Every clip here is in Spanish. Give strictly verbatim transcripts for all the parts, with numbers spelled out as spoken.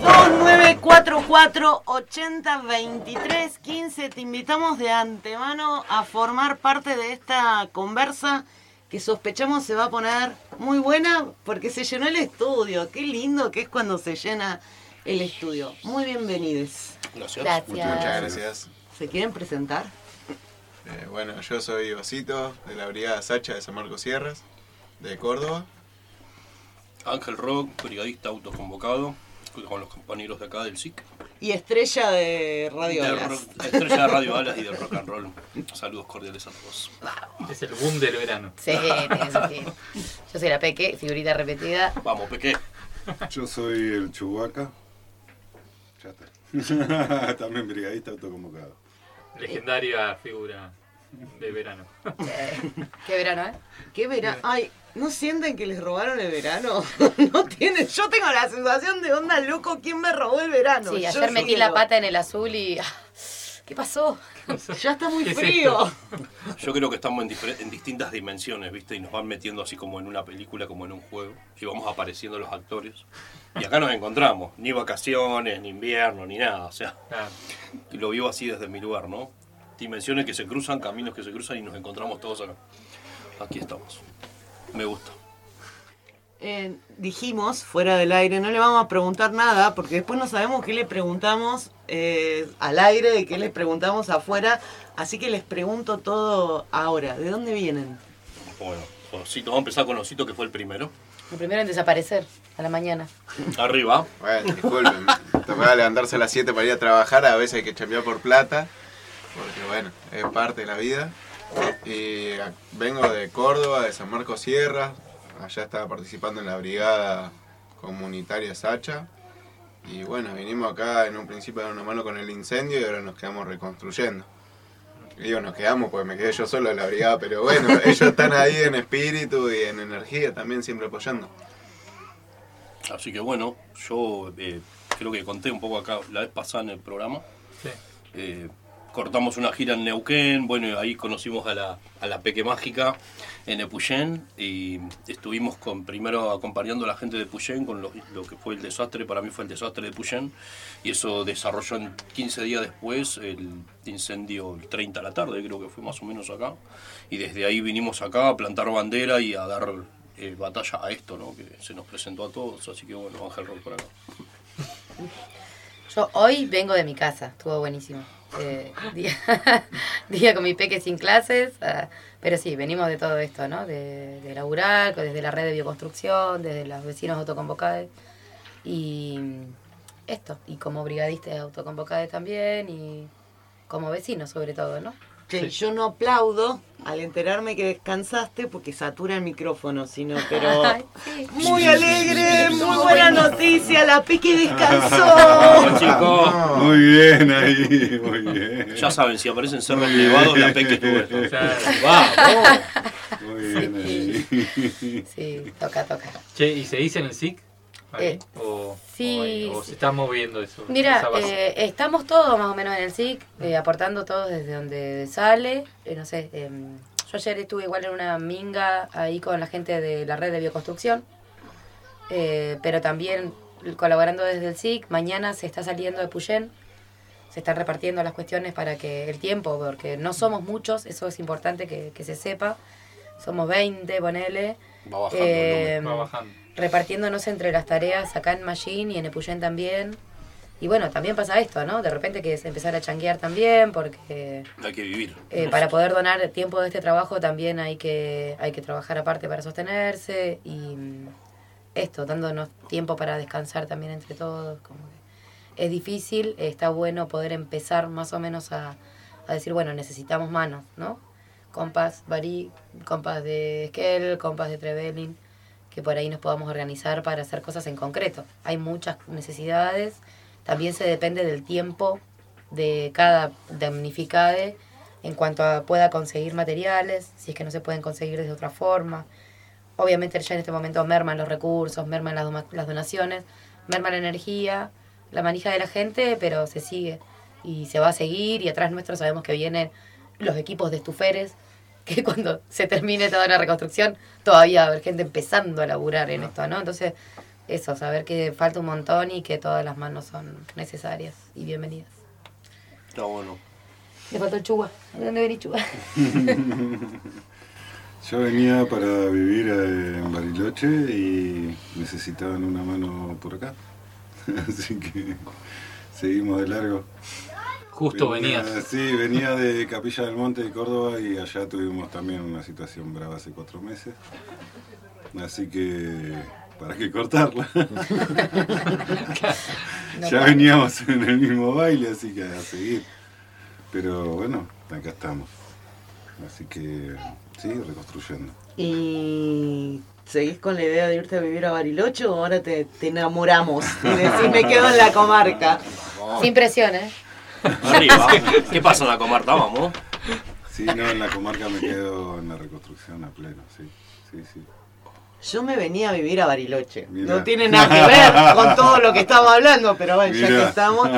dos nueve cuatro cuatro ocho cero dos tres uno cinco. Te invitamos de antemano a formar parte de esta conversa que sospechamos se va a poner muy buena porque se llenó el estudio. Qué lindo que es cuando se llena el estudio. Muy bienvenidos. Gracias. Gracias. Muchas gracias. ¿Se quieren presentar? Eh, bueno, yo soy Osito, de la Brigada Sacha de San Marcos Sierras, de Córdoba. Ángel Rock, brigadista autoconvocado, con los compañeros de acá del S I C. Y estrella de Radio De Alas. rock- estrella de Radio Alas y del rock and roll. Saludos cordiales a todos. Es el boom del verano. Sí, eso sí. Yo soy la Peque, figurita repetida. Vamos, Peque. Yo soy el Chubaca. Ya está. También brigadista autoconvocado. Legendaria figura de verano. Eh, qué verano, ¿eh? ¿Qué verano? Ay, ¿no sienten que les robaron el verano? No tienen. Yo tengo la sensación de onda loco, ¿quién me robó el verano? Sí, Yo ayer metí la quiero. pata en el azul y... ¿Qué pasó? Ya está muy ¿Qué es frío. Yo creo que estamos en, difer- en distintas dimensiones, ¿viste? Y nos van metiendo así como en una película, como en un juego. Y vamos apareciendo los actores. Y acá nos encontramos. Ni vacaciones, ni invierno, ni nada. O sea, Claro. y lo vivo así desde mi lugar, ¿no? Dimensiones que se cruzan, caminos que se cruzan y nos encontramos todos acá. Aquí estamos. Me gusta. Eh, dijimos, fuera del aire, no le vamos a preguntar nada, porque después no sabemos qué le preguntamos eh, al aire y qué les preguntamos afuera. Así que les pregunto todo ahora. ¿De dónde vienen? Bueno, Osito, vamos a empezar con Osito, que fue el primero. El primero en desaparecer, a la mañana. Arriba. Bueno, disculpen, tocaba levantarse a las siete para ir a trabajar, a veces hay que chambear por plata, porque bueno, es parte de la vida. Y a- vengo de Córdoba, de San Marcos Sierras, allá estaba participando en la brigada comunitaria Sacha. Y bueno, vinimos acá en un principio a dar una mano con el incendio y ahora nos quedamos reconstruyendo. Y digo, nos quedamos porque me quedé yo solo en la brigada, pero bueno, ellos están ahí en espíritu y en energía también, siempre apoyando. Así que bueno, yo eh, creo que conté un poco acá la vez pasada en el programa. Sí. Eh, cortamos una gira en Neuquén, bueno, ahí conocimos a la, a la Peque Mágica en Epuyén y estuvimos con, primero acompañando a la gente de Epuyén con lo, lo que fue el desastre, para mí fue el desastre de Epuyén, y eso desarrolló en quince días después el incendio el treinta de la tarde, creo que fue más o menos acá, y desde ahí vinimos acá a plantar bandera y a dar eh, batalla a esto, ¿no? Que se nos presentó a todos, así que bueno, Ángel Rock por acá. Yo hoy vengo de mi casa, estuvo buenísimo. Eh, día, día con mi Peque sin clases, uh, pero sí, venimos de todo esto, ¿no? De, de laburar, desde la red de bioconstrucción, desde los vecinos autoconvocados y esto, y como brigadistas autoconvocados también y como vecinos sobre todo, ¿no? Che, yo no aplaudo al enterarme que descansaste porque satura el micrófono, sino, pero Ay, sí. muy alegre, muy buena noticia, la Peque descansó. Bueno, chicos, Muy bien ahí, muy bien. ya saben, si aparecen cerros nevados, la Peque estuvo esto. Claro. ¡Vamos! Muy bien ahí. Sí, toca, toca. Che, ¿y se dice en el S I C? Ahí, Eh, o, sí, o, ahí, o sí. se está moviendo eso. Mira, esa base? eh, estamos todos más o menos en el S I C, eh, aportando todos desde donde sale. Eh, no sé, eh, yo ayer estuve igual en una minga ahí con la gente de la red de bioconstrucción, eh, pero también colaborando desde el S I C. Mañana se está saliendo de Puyén, se están repartiendo las cuestiones para que el tiempo, porque no somos muchos, eso es importante que, que se sepa. Somos veinte, ponele. Va bajando Eh, el número. Va bajando. repartiéndonos entre las tareas acá en Mallín y en Epuyén también. Y bueno, también pasa esto, ¿no? De repente que es empezar a changuear también, porque Hay que vivir. eh, para poder donar tiempo de este trabajo también hay que, hay que trabajar aparte para sostenerse y mm, esto, dándonos tiempo para descansar también entre todos. Como que es difícil, eh, está bueno poder empezar más o menos a, a decir, bueno, necesitamos manos, ¿no? Compas Barí, compas de Esquel, compas de Trevelin, que por ahí nos podamos organizar para hacer cosas en concreto. Hay muchas necesidades, también se depende del tiempo de cada damnificado en cuanto a pueda conseguir materiales, si es que no se pueden conseguir de otra forma. Obviamente ya en este momento merman los recursos, merman las, doma- las donaciones, merma la energía, la manija de la gente, pero se sigue y se va a seguir, y atrás nuestro sabemos que vienen los equipos de estuferes, que cuando se termine toda la reconstrucción todavía va a haber gente empezando a laburar en esto, ¿no? Entonces eso, saber que falta un montón y que todas las manos son necesarias y bienvenidas. Está bueno. Le faltó el Chuba. ¿De dónde venís, Chuba? Yo venía para vivir eh, en Bariloche y necesitaban una mano por acá. Así que seguimos de largo. Justo venía, venías. Sí, venía de Capilla del Monte de Córdoba y allá tuvimos también una situación brava hace cuatro meses. Así que, ¿para qué cortarla? Ya veníamos en el mismo baile, así que a seguir. Pero bueno, acá estamos. Así que, sí, reconstruyendo. ¿Y seguís con la idea de irte a vivir a Bariloche o ahora te, te enamoramos y decís me quedo en la comarca? Sin presión, ¿eh? Arriba. ¿Qué pasa en la comarca? Vamos. Sí, no, en la comarca me quedo en la reconstrucción a pleno, sí, sí, sí. Yo me venía a vivir a Bariloche. Mirá. No tiene nada que ver con todo lo que estamos hablando, pero bueno, ya Mirá. que estamos.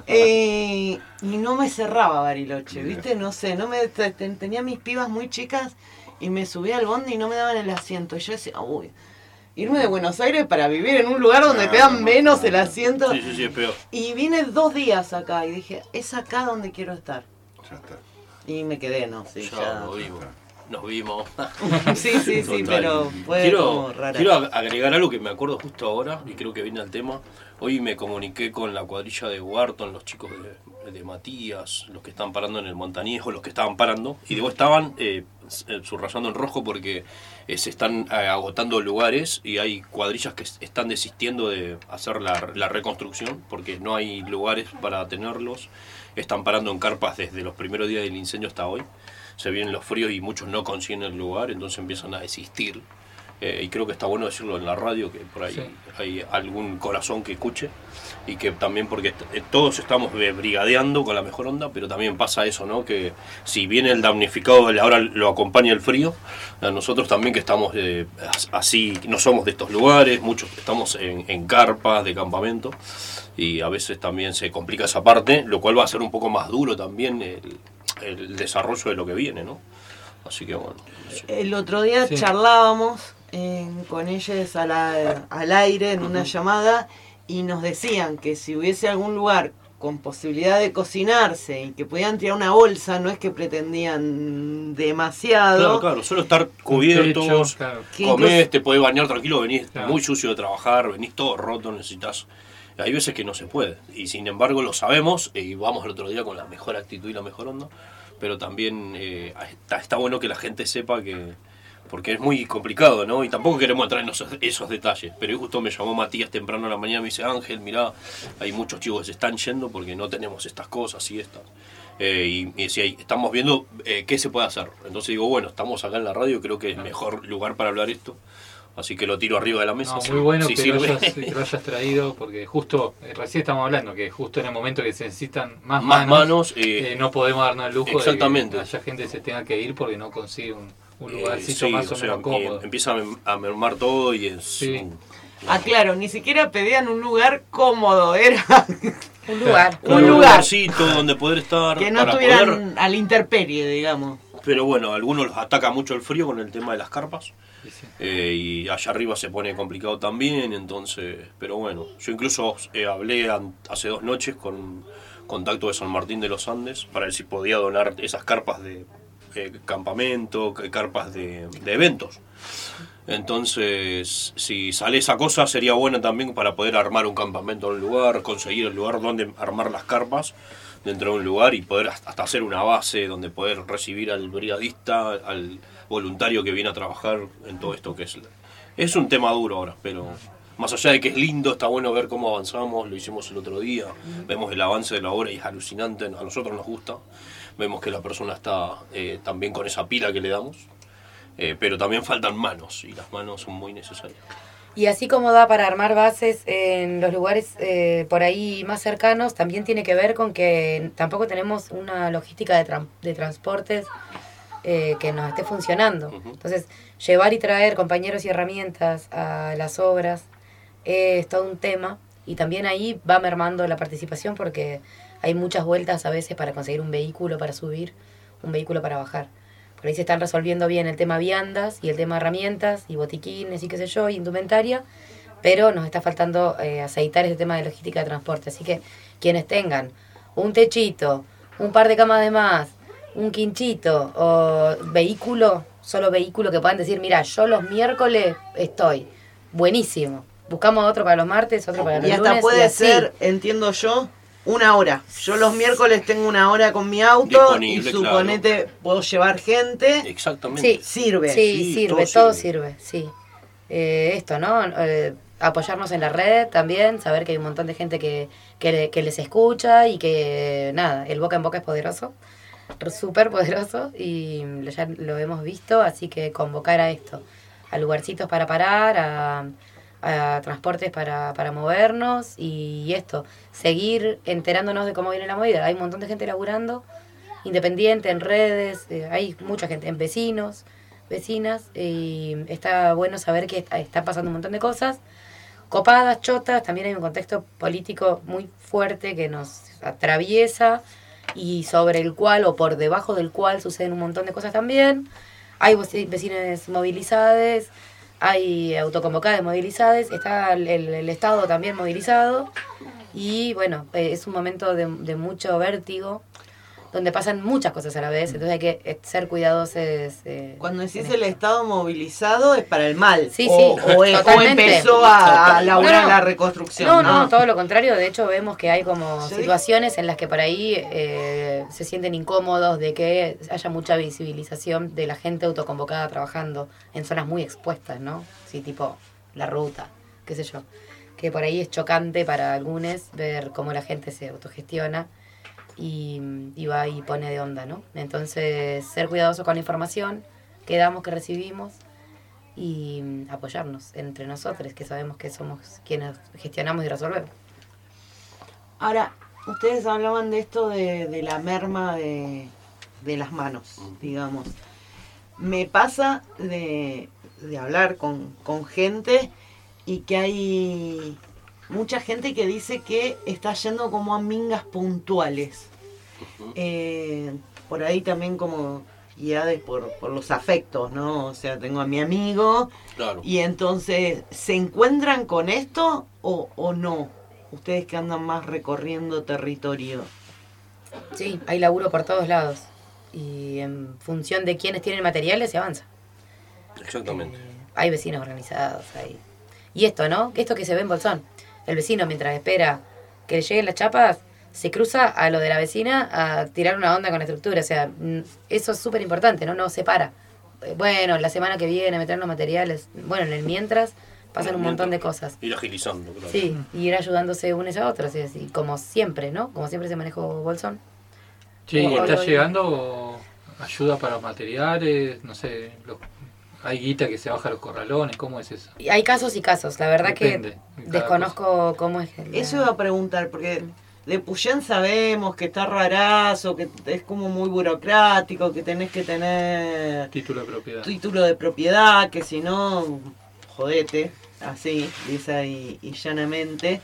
Eh, y no me cerraba Bariloche, Mirá. ¿viste? No sé, no me te- te- tenía mis pibas muy chicas y me subía al bondi y no me daban el asiento. Y yo decía, uy, irme de Buenos Aires para vivir en un lugar donde Claro, te dan no, menos no. el asiento. Sí, sí, sí, es peor. Y vine dos días acá y dije, es acá donde quiero estar. Ya está. Y me quedé, no, sí, Ya ya. nos vimos. Nos vimos. Sí, sí, sí, Total. pero fue quiero, como rara. quiero ag- agregar algo que me acuerdo justo ahora y creo que viene al tema. Hoy me comuniqué con la cuadrilla de Wharton, los chicos de, de Matías, los que están parando en el Montañejo, los que estaban parando, y digo, estaban eh, s- eh, subrayando en rojo porque eh, se están eh, agotando lugares y hay cuadrillas que s- están desistiendo de hacer la, la reconstrucción porque no hay lugares para tenerlos. Están parando en carpas desde los primeros días del incendio hasta hoy. Se vienen los fríos y muchos no consiguen el lugar, entonces empiezan a desistir. Eh, y creo que está bueno decirlo en la radio, que por ahí Sí. hay algún corazón que escuche. Y que también, porque est- eh, todos estamos eh, brigadeando con la mejor onda, pero también pasa eso, ¿no? Que si viene el damnificado, ahora lo acompaña el frío, a nosotros también que estamos eh, as- así, no somos de estos lugares, muchos estamos en, en carpas de campamento. Y a veces también se complica esa parte, lo cual va a ser un poco más duro también el, el desarrollo de lo que viene, ¿no? Así que bueno. sí. El otro día Sí. charlábamos eh, con ellos a la- al aire en una llamada y nos decían que si hubiese algún lugar con posibilidad de cocinarse y que pudieran tirar una bolsa, no es que pretendían demasiado. Claro, claro, solo estar cubiertos, Techo, claro. Que comés, incluso- te podés bañar tranquilo, venís Claro. muy sucio de trabajar, venís todo roto, necesitas... Hay veces que no se puede, y sin embargo lo sabemos, y vamos el otro día con la mejor actitud y la mejor onda, pero también eh, está, está bueno que la gente sepa que... Porque es muy complicado, ¿no? Y tampoco queremos entrar en esos, esos detalles. Pero hoy justo me llamó Matías temprano a la mañana y me dice, Ángel, mirá, hay muchos chicos que se están yendo porque no tenemos estas cosas y estas. Eh, y y decía, "Y estamos viendo eh, qué se puede hacer". Entonces digo, bueno, estamos acá en la radio, creo que es mejor lugar para hablar esto. Así que lo tiro arriba de la mesa. No, si- muy bueno si que, lo sirve. hayas, que lo hayas traído, porque justo, eh, recién estamos hablando, que justo en el momento que se necesitan más, Más manos, manos, eh, eh, no podemos darnos el lujo exactamente. de que haya gente que se tenga que ir porque no consigue un, un Eh, lugarcito sí, más o, o sea, menos cómodo. eh, empieza a, mem- a mermar todo y es... Sí. un- Ah, claro, ni siquiera pedían un lugar cómodo, era Un lugar. un un lugar lugarcito donde poder estar que no para estuvieran poder- a la intemperie, digamos. Pero bueno, a algunos los ataca mucho el frío con el tema de las carpas. Sí, sí. Eh, y allá arriba se pone complicado también, entonces, pero bueno, yo incluso eh, hablé an- hace dos noches con un contacto de San Martín de los Andes para ver si podía donar esas carpas de eh, campamento, que- carpas de, de eventos. Entonces, si sale esa cosa, sería buena también para poder armar un campamento en un lugar, conseguir el lugar donde armar las carpas dentro de un lugar y poder hasta hasta hacer una base donde poder recibir al brigadista, al voluntario que viene a trabajar en todo esto que es... Es un tema duro ahora, pero más allá de que es lindo, está bueno ver cómo avanzamos, lo hicimos el otro día, vemos el avance de la obra y es alucinante, a nosotros nos gusta, vemos que la persona está eh, también con esa pila que le damos, eh, pero también faltan manos y las manos son muy necesarias. Y así como da para armar bases en los lugares eh, por ahí más cercanos, también tiene que ver con que tampoco tenemos una logística de, tran- de transportes eh, que nos esté funcionando. Ujú. Entonces, llevar y traer compañeros y herramientas a las obras es todo un tema. Y también ahí va mermando la participación porque hay muchas vueltas a veces para conseguir un vehículo para subir, un vehículo para bajar. Por ahí se están resolviendo bien el tema viandas y el tema herramientas y botiquines y qué sé yo, y indumentaria, pero nos está faltando eh, aceitar ese tema de logística de transporte. Así que quienes tengan un techito, un par de camas de más, un quinchito o vehículo, solo vehículo que puedan decir, mira, yo los miércoles estoy, buenísimo. Buscamos otro para los martes, otro para los Y lunes. hasta puede y así. ser, entiendo yo, una hora. Yo los miércoles tengo una hora con mi auto Disponible, y suponete claro. puedo llevar gente. Exactamente. Sí. Sirve. Sí, Sí, sirve, todo todo sirve. sirve, sí. Eh, esto, ¿no? Eh, apoyarnos en la red también, saber que hay un montón de gente que, que, que les escucha y que, nada, el boca en boca es poderoso, súper poderoso y ya lo hemos visto, así que convocar a esto, a lugarcitos para parar, a, a transportes para, para movernos y esto, seguir enterándonos de cómo viene la movida. Hay un montón de gente laburando, independiente, en redes, eh, hay mucha gente, en vecinos, vecinas, y está bueno saber que está, está pasando un montón de cosas copadas, chotas. También hay un contexto político muy fuerte que nos atraviesa y sobre el cual o por debajo del cual suceden un montón de cosas también. Hay vecinos movilizados, hay autoconvocadas movilizadas, está el, el, el Estado también movilizado y bueno, eh, es un momento de, de mucho vértigo donde pasan muchas cosas a la vez, entonces hay que ser cuidadosos. Eh, Cuando decís el Estado movilizado es para el mal. Sí, o, sí, o, es- o totalmente. empezó a, a laburar No, no. la reconstrucción. No, no, todo lo contrario. De hecho, vemos que hay como ¿Sí? situaciones en las que por ahí eh, se sienten incómodos de que haya mucha visibilización de la gente autoconvocada trabajando en zonas muy expuestas, ¿no? Sí, tipo la ruta, qué sé yo. Que por ahí es chocante para algunos ver cómo la gente se autogestiona y, y va y pone de onda, ¿no? Entonces, ser cuidadoso con la información que damos, que recibimos y mm, apoyarnos entre nosotros, que sabemos que somos quienes gestionamos y resolvemos. Ahora, ustedes hablaban de esto de, de la merma de, de las manos, digamos. Me pasa de, de hablar con, con gente y que hay mucha gente que dice que está yendo como a mingas puntuales. Eh, por ahí también como guiadas por, por los afectos, ¿no? O sea, tengo a mi amigo Claro. y entonces, ¿se encuentran con esto o, o no? Ustedes que andan más recorriendo territorio. Sí, hay laburo por todos lados y en función de quiénes tienen materiales se avanza. Exactamente. Eh, hay vecinos organizados, hay... Y esto, ¿no? Esto que se ve en Bolsón. El vecino, mientras espera que le lleguen las chapas, se cruza a lo de la vecina a tirar una onda con la estructura. O sea, mm, eso es súper importante, ¿no? No se para. Eh, Bueno, la semana que viene meter los materiales. Bueno, en el mientras pasan un montón de cosas. Ir agilizando, claro. Sí, y ir ayudándose unos a otros. Es decir, como siempre, ¿no? Como siempre se manejó Bolsón. Che, ¿y Bueno, está bueno. llegando ayuda para materiales? No sé, los- hay guita que se baja los corralones, ¿cómo es eso? Y hay casos y casos. La verdad Depende de que cada desconozco cómo es. la- Eso iba a preguntar, porque de Puyén sabemos que está rarazo, que es como muy burocrático, que tenés que tener Título de propiedad. título de propiedad, que si no, jodete, así, lisa y, y llanamente.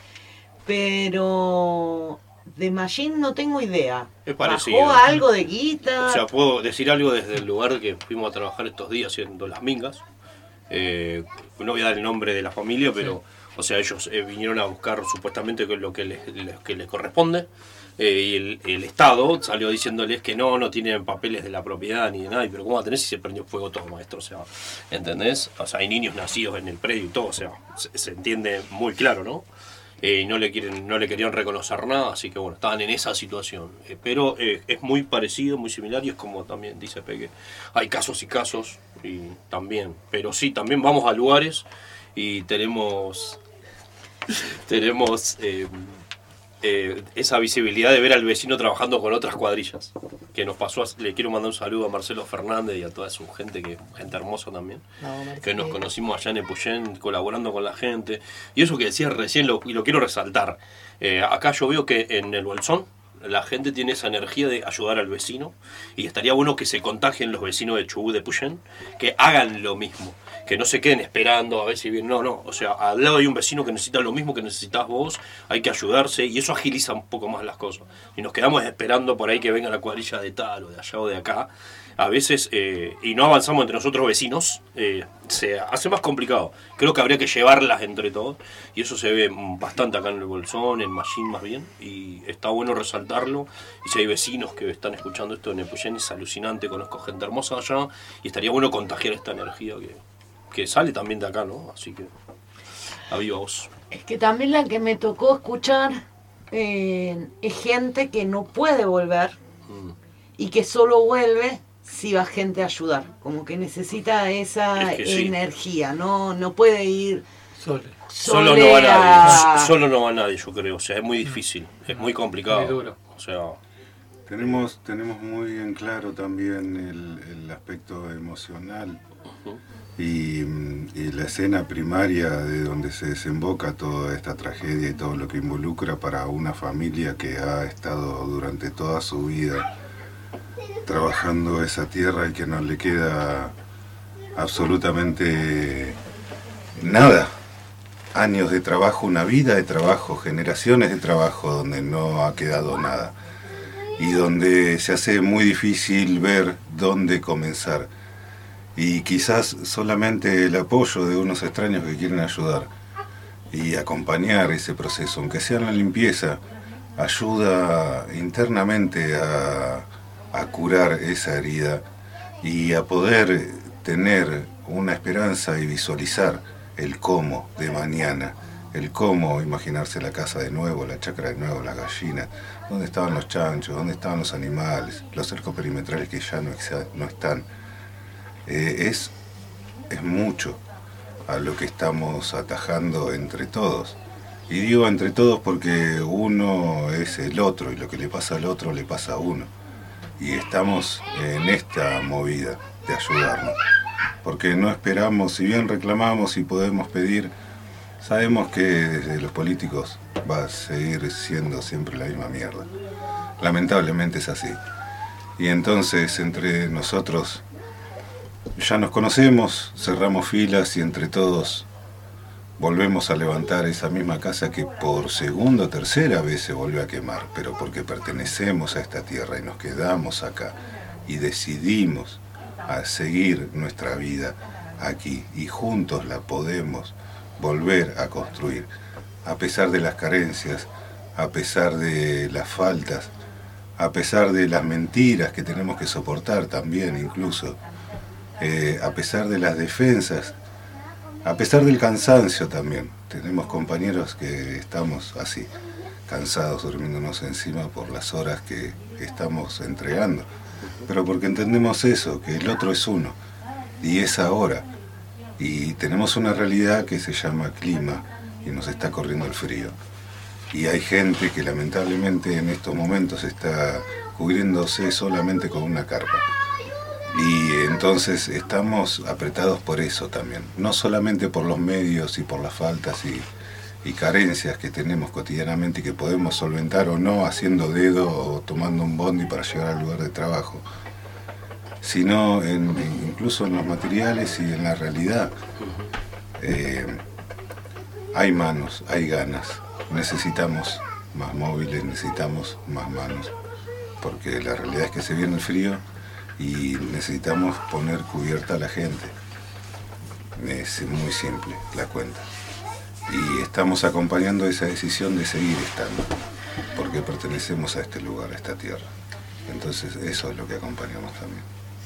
Pero de Mallín no tengo idea. Es parecido. ¿Bajó algo de guita? O sea, puedo decir algo desde el lugar que fuimos a trabajar estos días haciendo las mingas. Eh, no voy a dar el nombre de la familia, pero, o sea, ellos eh, vinieron a buscar supuestamente lo que les, les- que les corresponde. Eh, y el, el Estado salió diciéndoles que no, no tienen papeles de la propiedad ni de nada. Y, pero ¿cómo va a tener si se prendió fuego todo, maestro? O sea, ¿entendés? O sea, hay niños nacidos en el predio y todo, o sea, se, se entiende muy claro, ¿no? Eh, y no le quieren no le querían reconocer nada, así que bueno, estaban en esa situación. Eh, pero eh, es muy parecido, muy similar, y es como también dice Peque, hay casos y casos, y también, pero sí, también vamos a lugares y tenemos tenemos eh, eh, esa visibilidad de ver al vecino trabajando con otras cuadrillas, que nos pasó, a- le quiero mandar un saludo a Marcelo Fernández y a toda su gente, que gente hermosa también, No, Marcelo. que nos conocimos allá en Epuyén, colaborando con la gente. Y eso que decía recién, lo, y lo quiero resaltar. Eh, acá yo veo que en el Bolsón la gente tiene esa energía de ayudar al vecino, y estaría bueno que se contagien los vecinos de Chubut, de Puyén, que hagan lo mismo, que no se queden esperando a ver si viene. No, no, o sea, al lado hay un vecino que necesita lo mismo que necesitas vos, hay que ayudarse, y eso agiliza un poco más las cosas. Y nos quedamos esperando por ahí que venga la cuadrilla de tal o de allá o de acá, a veces, eh, y no avanzamos entre nosotros vecinos, eh, se hace más complicado. Creo que habría que llevarlas entre todos, y eso se ve bastante acá en el Bolsón, en Mallín más bien, y está bueno resaltarlo. Y si hay vecinos que están escuchando esto en Epuyén, es alucinante, conozco gente hermosa allá, y estaría bueno contagiar esta energía que, que sale también de acá, ¿no? Así que, a viva voz. Es que también la que me tocó escuchar eh, es gente que no puede volver mm. y que solo vuelve si va gente a ayudar, como que necesita esa es que energía, sí. no no puede ir solo. Solo no va nadie, solo no va nadie, yo creo, o sea, es muy difícil, es muy complicado. Muy duro. O sea, tenemos tenemos muy en claro también el, el aspecto emocional. Uh-huh. Y, y la escena primaria de donde se desemboca toda esta tragedia y todo lo que involucra para una familia que ha estado durante toda su vida trabajando esa tierra y que no le queda absolutamente nada. Años de trabajo, una vida de trabajo, generaciones de trabajo donde no ha quedado nada y donde se hace muy difícil ver dónde comenzar. Y quizás solamente el apoyo de unos extraños que quieren ayudar y acompañar ese proceso, aunque sea en la limpieza, ayuda internamente a, a curar esa herida y a poder tener una esperanza y visualizar el cómo de mañana, el cómo imaginarse la casa de nuevo, la chacra de nuevo, las gallinas, dónde estaban los chanchos, dónde estaban los animales, los cercos perimetrales que ya no, no están. Eh, es, es mucho a lo que estamos atajando entre todos. Y digo entre todos porque uno es el otro y lo que le pasa al otro le pasa a uno. Y estamos en esta movida de ayudarnos. Porque no esperamos, si bien reclamamos y podemos pedir, sabemos que desde los políticos va a seguir siendo siempre la misma mierda. Lamentablemente es así. Y entonces entre nosotros ya nos conocemos, cerramos filas y entre todos volvemos a levantar esa misma casa que por segunda o tercera vez se volvió a quemar, pero porque pertenecemos a esta tierra y nos quedamos acá y decidimos a seguir nuestra vida aquí y juntos la podemos volver a construir, a pesar de las carencias, a pesar de las faltas, a pesar de las mentiras que tenemos que soportar también incluso. Eh, a pesar de las defensas, a pesar del cansancio también. Tenemos compañeros que estamos así, cansados, durmiéndonos encima por las horas que estamos entregando. Pero porque entendemos eso, que el otro es uno, y es ahora. Y tenemos una realidad que se llama clima, y nos está corriendo el frío. Y hay gente que lamentablemente en estos momentos está cubriéndose solamente con una carpa. Y entonces estamos apretados por eso también, no solamente por los medios y por las faltas y, y carencias que tenemos cotidianamente y que podemos solventar o no haciendo dedo o tomando un bondi para llegar al lugar de trabajo, sino en, incluso en los materiales y en la realidad. Eh, hay manos, hay ganas, necesitamos más móviles, necesitamos más manos, porque la realidad es que se viene el frío y necesitamos poner cubierta a la gente. Es muy simple la cuenta. Y estamos acompañando esa decisión de seguir estando, porque pertenecemos a este lugar, a esta tierra. Entonces eso es lo que acompañamos también.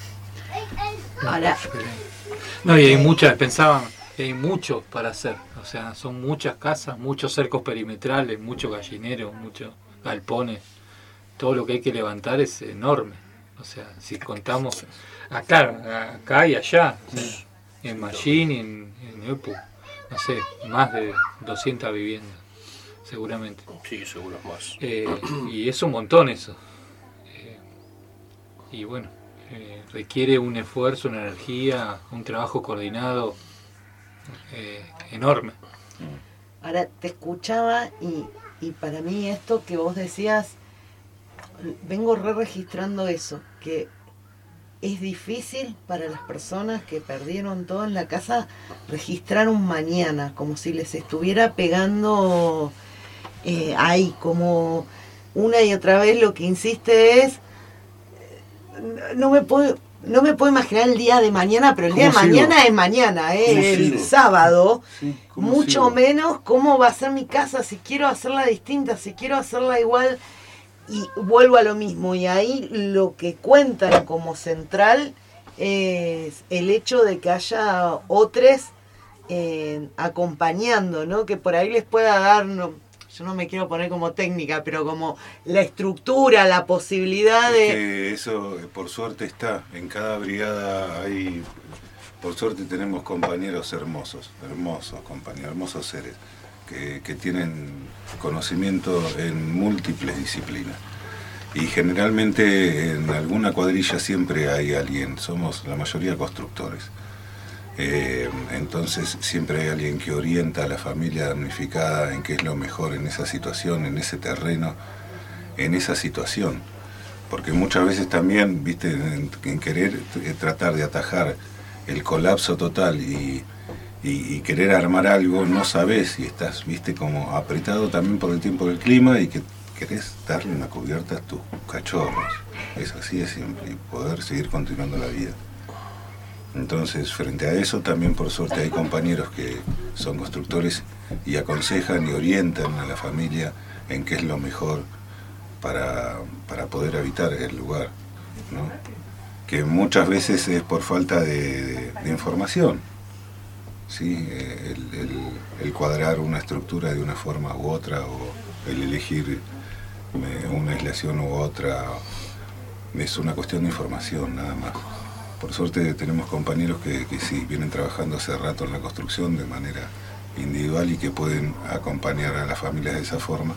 Ahora. No, y hay muchas, pensaban, hay mucho para hacer. O sea, son muchas casas, muchos cercos perimetrales, muchos gallineros, muchos galpones. Todo lo que hay que levantar es enorme. O sea, si contamos acá, acá y allá, o sea, en Mallín y en, en Epu, no sé, más de doscientas viviendas, seguramente. Sí, seguro más. Eh, y es un montón eso. Eh, y bueno, eh, requiere un esfuerzo, una energía, un trabajo coordinado eh, enorme. Ahora te escuchaba y, y para mí esto que vos decías, vengo re registrando eso, que es difícil para las personas que perdieron todo en la casa registrar un mañana, como si les estuviera pegando eh, ahí, como una y otra vez lo que insiste es, no me puedo, no me puedo imaginar el día de mañana, pero el día de ¿Cómo mañana sigo? es mañana, ¿eh? ¿Cómo el sigo? sábado. Sí, ¿cómo Mucho sigo? menos cómo va a ser mi casa, si quiero hacerla distinta, si quiero hacerla igual. Y vuelvo a lo mismo. Y ahí lo que cuentan como central es el hecho de que haya otros eh, acompañando, ¿no? Que por ahí les pueda dar, no, yo no me quiero poner como técnica, pero como la estructura, la posibilidad Es de... que eso, eh, por suerte, está. En cada brigada hay, por suerte tenemos compañeros hermosos, hermosos compañeros, hermosos seres, que, que tienen conocimiento en múltiples disciplinas. Y generalmente en alguna cuadrilla siempre hay alguien, somos la mayoría constructores. Eh, entonces siempre hay alguien que orienta a la familia damnificada en qué es lo mejor en esa situación, en ese terreno, en esa situación. Porque muchas veces también, viste, en, en querer tratar de atajar el colapso total y, y, y querer armar algo, no sabes y estás, viste, como apretado también por el tiempo del clima y que querés darle una cubierta a tus cachorros. Es así de simple, y poder seguir continuando la vida. Entonces, frente a eso, también por suerte hay compañeros que son constructores y aconsejan y orientan a la familia en qué es lo mejor para, para poder habitar el lugar, ¿no? Que muchas veces es por falta de, de, de información, ¿sí? El, el, el cuadrar una estructura de una forma u otra, o el elegir una aislación u otra, es una cuestión de información nada más. Por suerte tenemos compañeros que, que sí, vienen trabajando hace rato en la construcción de manera individual y que pueden acompañar a las familias de esa forma.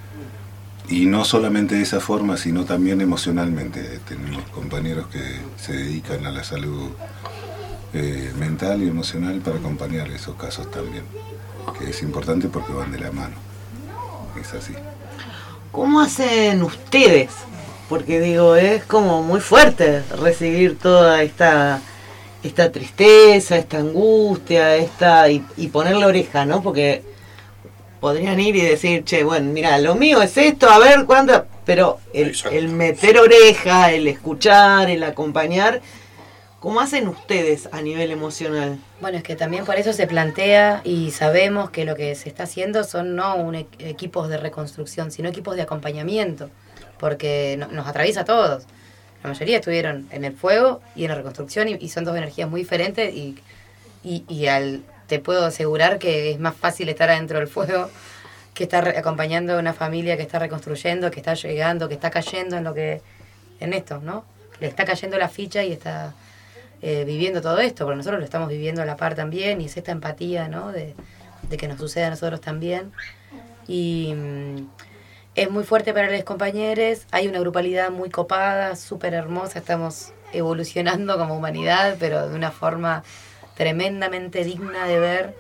Y no solamente de esa forma, sino también emocionalmente. Tenemos compañeros que se dedican a la salud eh, mental y emocional para acompañar esos casos también, que es importante porque van de la mano. Es así. ¿Cómo hacen ustedes? Porque digo, es como muy fuerte recibir toda esta esta tristeza, esta angustia, esta y, y ponerle oreja, ¿no? Porque podrían ir y decir, che, bueno, mira, lo mío es esto, a ver cuánto... Pero el, el meter oreja, el escuchar, el acompañar, ¿cómo hacen ustedes a nivel emocional? Bueno, es que también por eso se plantea y sabemos que lo que se está haciendo son no un e- equipos de reconstrucción, sino equipos de acompañamiento, porque no, nos atraviesa a todos. La mayoría estuvieron en el fuego y en la reconstrucción y, y son dos energías muy diferentes y, y, y al, te puedo asegurar que es más fácil estar adentro del fuego que estar re- acompañando a una familia que está reconstruyendo, que está llegando, que está cayendo en lo que en esto, ¿no? Le está cayendo la ficha y está eh, viviendo todo esto, porque nosotros lo estamos viviendo a la par también y es esta empatía, ¿no? De, de que nos suceda a nosotros también. Y mm, es muy fuerte para los compañeros, hay una grupalidad muy copada, súper hermosa, estamos evolucionando como humanidad, pero de una forma tremendamente digna de ver,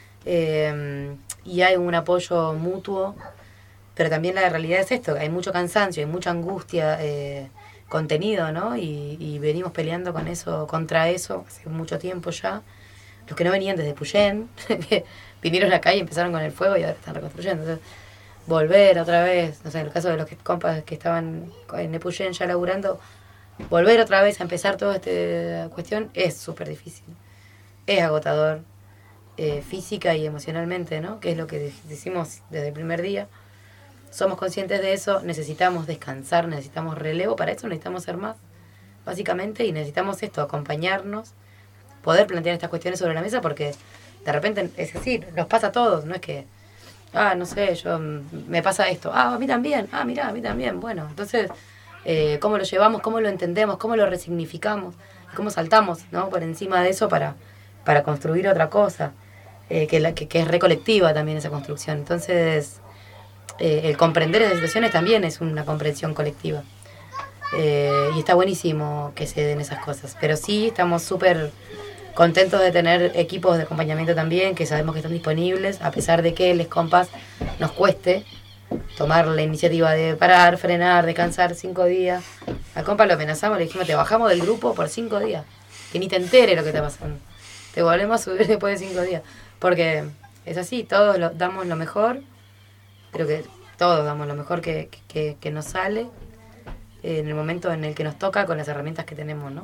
eh, y hay un apoyo mutuo, pero también la realidad es esto, hay mucho cansancio, hay mucha angustia, eh, contenido, ¿no? Y, y venimos peleando con eso, contra eso, hace mucho tiempo ya. Los que no venían desde Puyén, vinieron a la calle, empezaron con el fuego y ahora están reconstruyendo. Entonces, volver otra vez, no sé, en el caso de los que, compas que estaban en Nepuyén ya laburando, volver otra vez a empezar toda esta cuestión es súper difícil. Es agotador, eh, física y emocionalmente, ¿no? Que es lo que decimos desde el primer día. Somos conscientes de eso, necesitamos descansar, necesitamos relevo, para eso necesitamos ser más, básicamente, y necesitamos esto, acompañarnos, poder plantear estas cuestiones sobre la mesa, porque de repente es así, nos pasa a todos, no es que, ah, no sé, yo me pasa esto, ah, a mí también, ah, mirá, a mí también, bueno, entonces, eh, ¿cómo lo llevamos, cómo lo entendemos, cómo lo resignificamos, cómo saltamos, ¿no? Por encima de eso para, para construir otra cosa, eh, que, la, que, que es recolectiva también esa construcción, entonces... Eh, el comprender esas situaciones también es una comprensión colectiva. Eh, y está buenísimo que se den esas cosas. Pero sí, estamos súper contentos de tener equipos de acompañamiento también, que sabemos que están disponibles, a pesar de que les compas nos cueste tomar la iniciativa de parar, frenar, descansar cinco días. Al compa lo amenazamos, le dijimos, te bajamos del grupo por cinco días. Que ni te entere lo que está pasando. Te volvemos a subir después de cinco días. Porque es así, todos lo, damos lo mejor. Creo que todos damos lo mejor que, que, que nos sale en el momento en el que nos toca con las herramientas que tenemos, ¿no?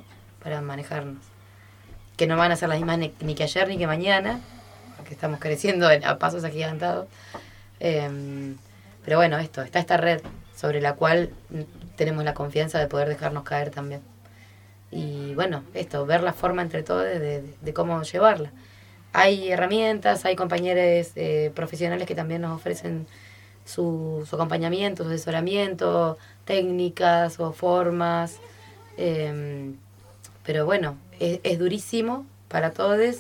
para manejarnos. Que no van a ser las mismas ni, ni que ayer ni que mañana, porque estamos creciendo a pasos agigantados. Eh, pero bueno, esto, está esta red sobre la cual tenemos la confianza de poder dejarnos caer también. Y bueno, esto, ver la forma entre todos de, de, de cómo llevarla. Hay herramientas, hay compañeros eh, profesionales que también nos ofrecen su, su acompañamiento, su asesoramiento, técnicas o formas. Eh, pero bueno, es, es durísimo para todos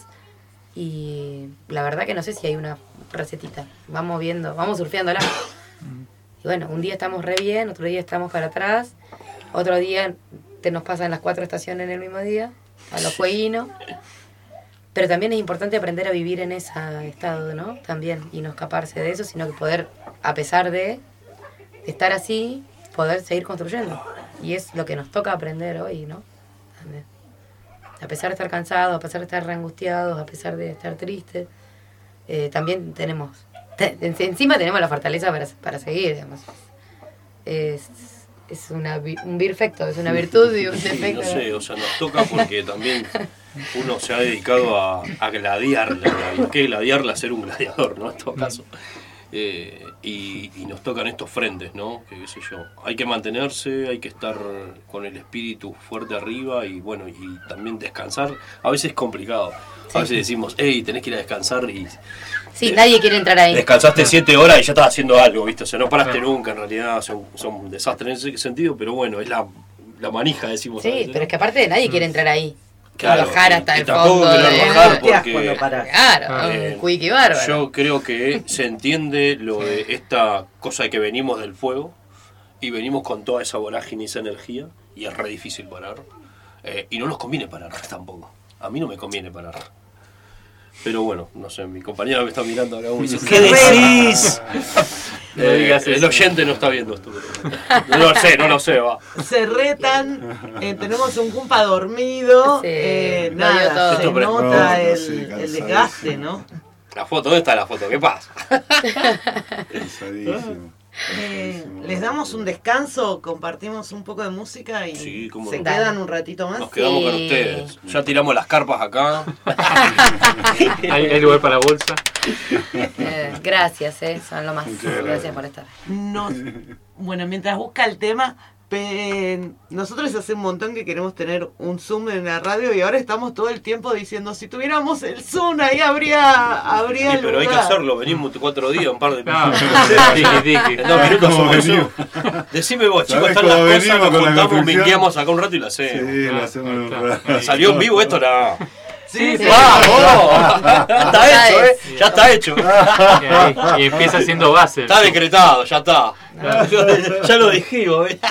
y la verdad que no sé si hay una recetita. Vamos viendo, vamos surfeándola. Y bueno, un día estamos re bien, otro día estamos para atrás, otro día te nos pasan las cuatro estaciones en el mismo día, a los fueguinos. Pero también es importante aprender a vivir en ese estado, ¿no? También, y no escaparse de eso, sino que poder, a pesar de estar así, poder seguir construyendo. Y es lo que nos toca aprender hoy, ¿no? También. A pesar de estar cansados, a pesar de estar reangustiados, a pesar de estar tristes, eh, también tenemos, te, encima tenemos la fortaleza para, para seguir, digamos. Es, es una, un perfecto, es una virtud y un defecto. Sí, no sé, o sea, nos toca porque también uno se ha dedicado a, a gladiarla, ¿y qué gladiarla? Ser un gladiador, ¿no? En todo caso. Eh, y, y nos tocan estos frentes, ¿no? Que qué sé yo, hay que mantenerse, hay que estar con el espíritu fuerte arriba y bueno, y también descansar. A veces es complicado. A veces decimos, hey, tenés que ir a descansar y... Sí, eh, nadie quiere entrar ahí. Descansaste siete horas y ya estás haciendo algo, ¿viste? O sea, no paraste nunca, en realidad son, son un desastre en ese sentido, pero bueno, es la, la manija, decimos. Sí, pero es que aparte nadie quiere entrar ahí. Claro, bajar hasta y, el y tampoco fondo. querer De... bajar porque... Claro, eh, un cuiqui bárbaro. Yo creo que se entiende lo de esta cosa de que venimos del fuego y venimos con toda esa vorágine y esa energía y es re difícil parar. Eh, y no nos conviene parar tampoco. A mí no me conviene parar. Pero bueno, no sé, mi compañera me está mirando acá como dice, ¿qué decís? eh, el oyente no está viendo esto. No lo sé, no lo sé, va. Se retan, eh, tenemos un cumpa dormido, Sí, eh, no dio todo. nada, se Esto nota no, el, sí, el desgaste, ¿no? La foto, ¿dónde está la foto? ¿Qué pasa? Cansadísimo. Eh, les damos un descanso, compartimos un poco de música y Sí, cómo se no. quedan un ratito más. Nos quedamos con Sí. ustedes. Ya tiramos las carpas acá. ¿Hay, hay lugar para la bolsa? Eh, gracias, eh, son lo más. Muchas Gracias. gracias. por estar. Nos- bueno, mientras busca el tema, pe- nosotros hace un montón que queremos tener un Zoom en la radio y ahora estamos todo el tiempo diciendo, si tuviéramos el Zoom ahí habría, habría Sí, pero hay que lugar. hacerlo. Venimos cuatro días, un par de No, minutos. tiki, tiki. En dos minutos ¿Cómo somos el venimos? Zoom. Decime vos, chicos, ¿Sabés están las cómo cosas, venimos nos con la juntamos, construcción? mingueamos acá un rato y la hacemos. Sí, lo Ah, hacemos ahí un está. rato. Salió en vivo esto, la... Sí, sí. ¡Vamos! Ya está hecho, ¿eh? Ya está hecho. Y, ahí- y empieza siendo base. Está decretado, ya está. Ya lo dijimos, ¿eh?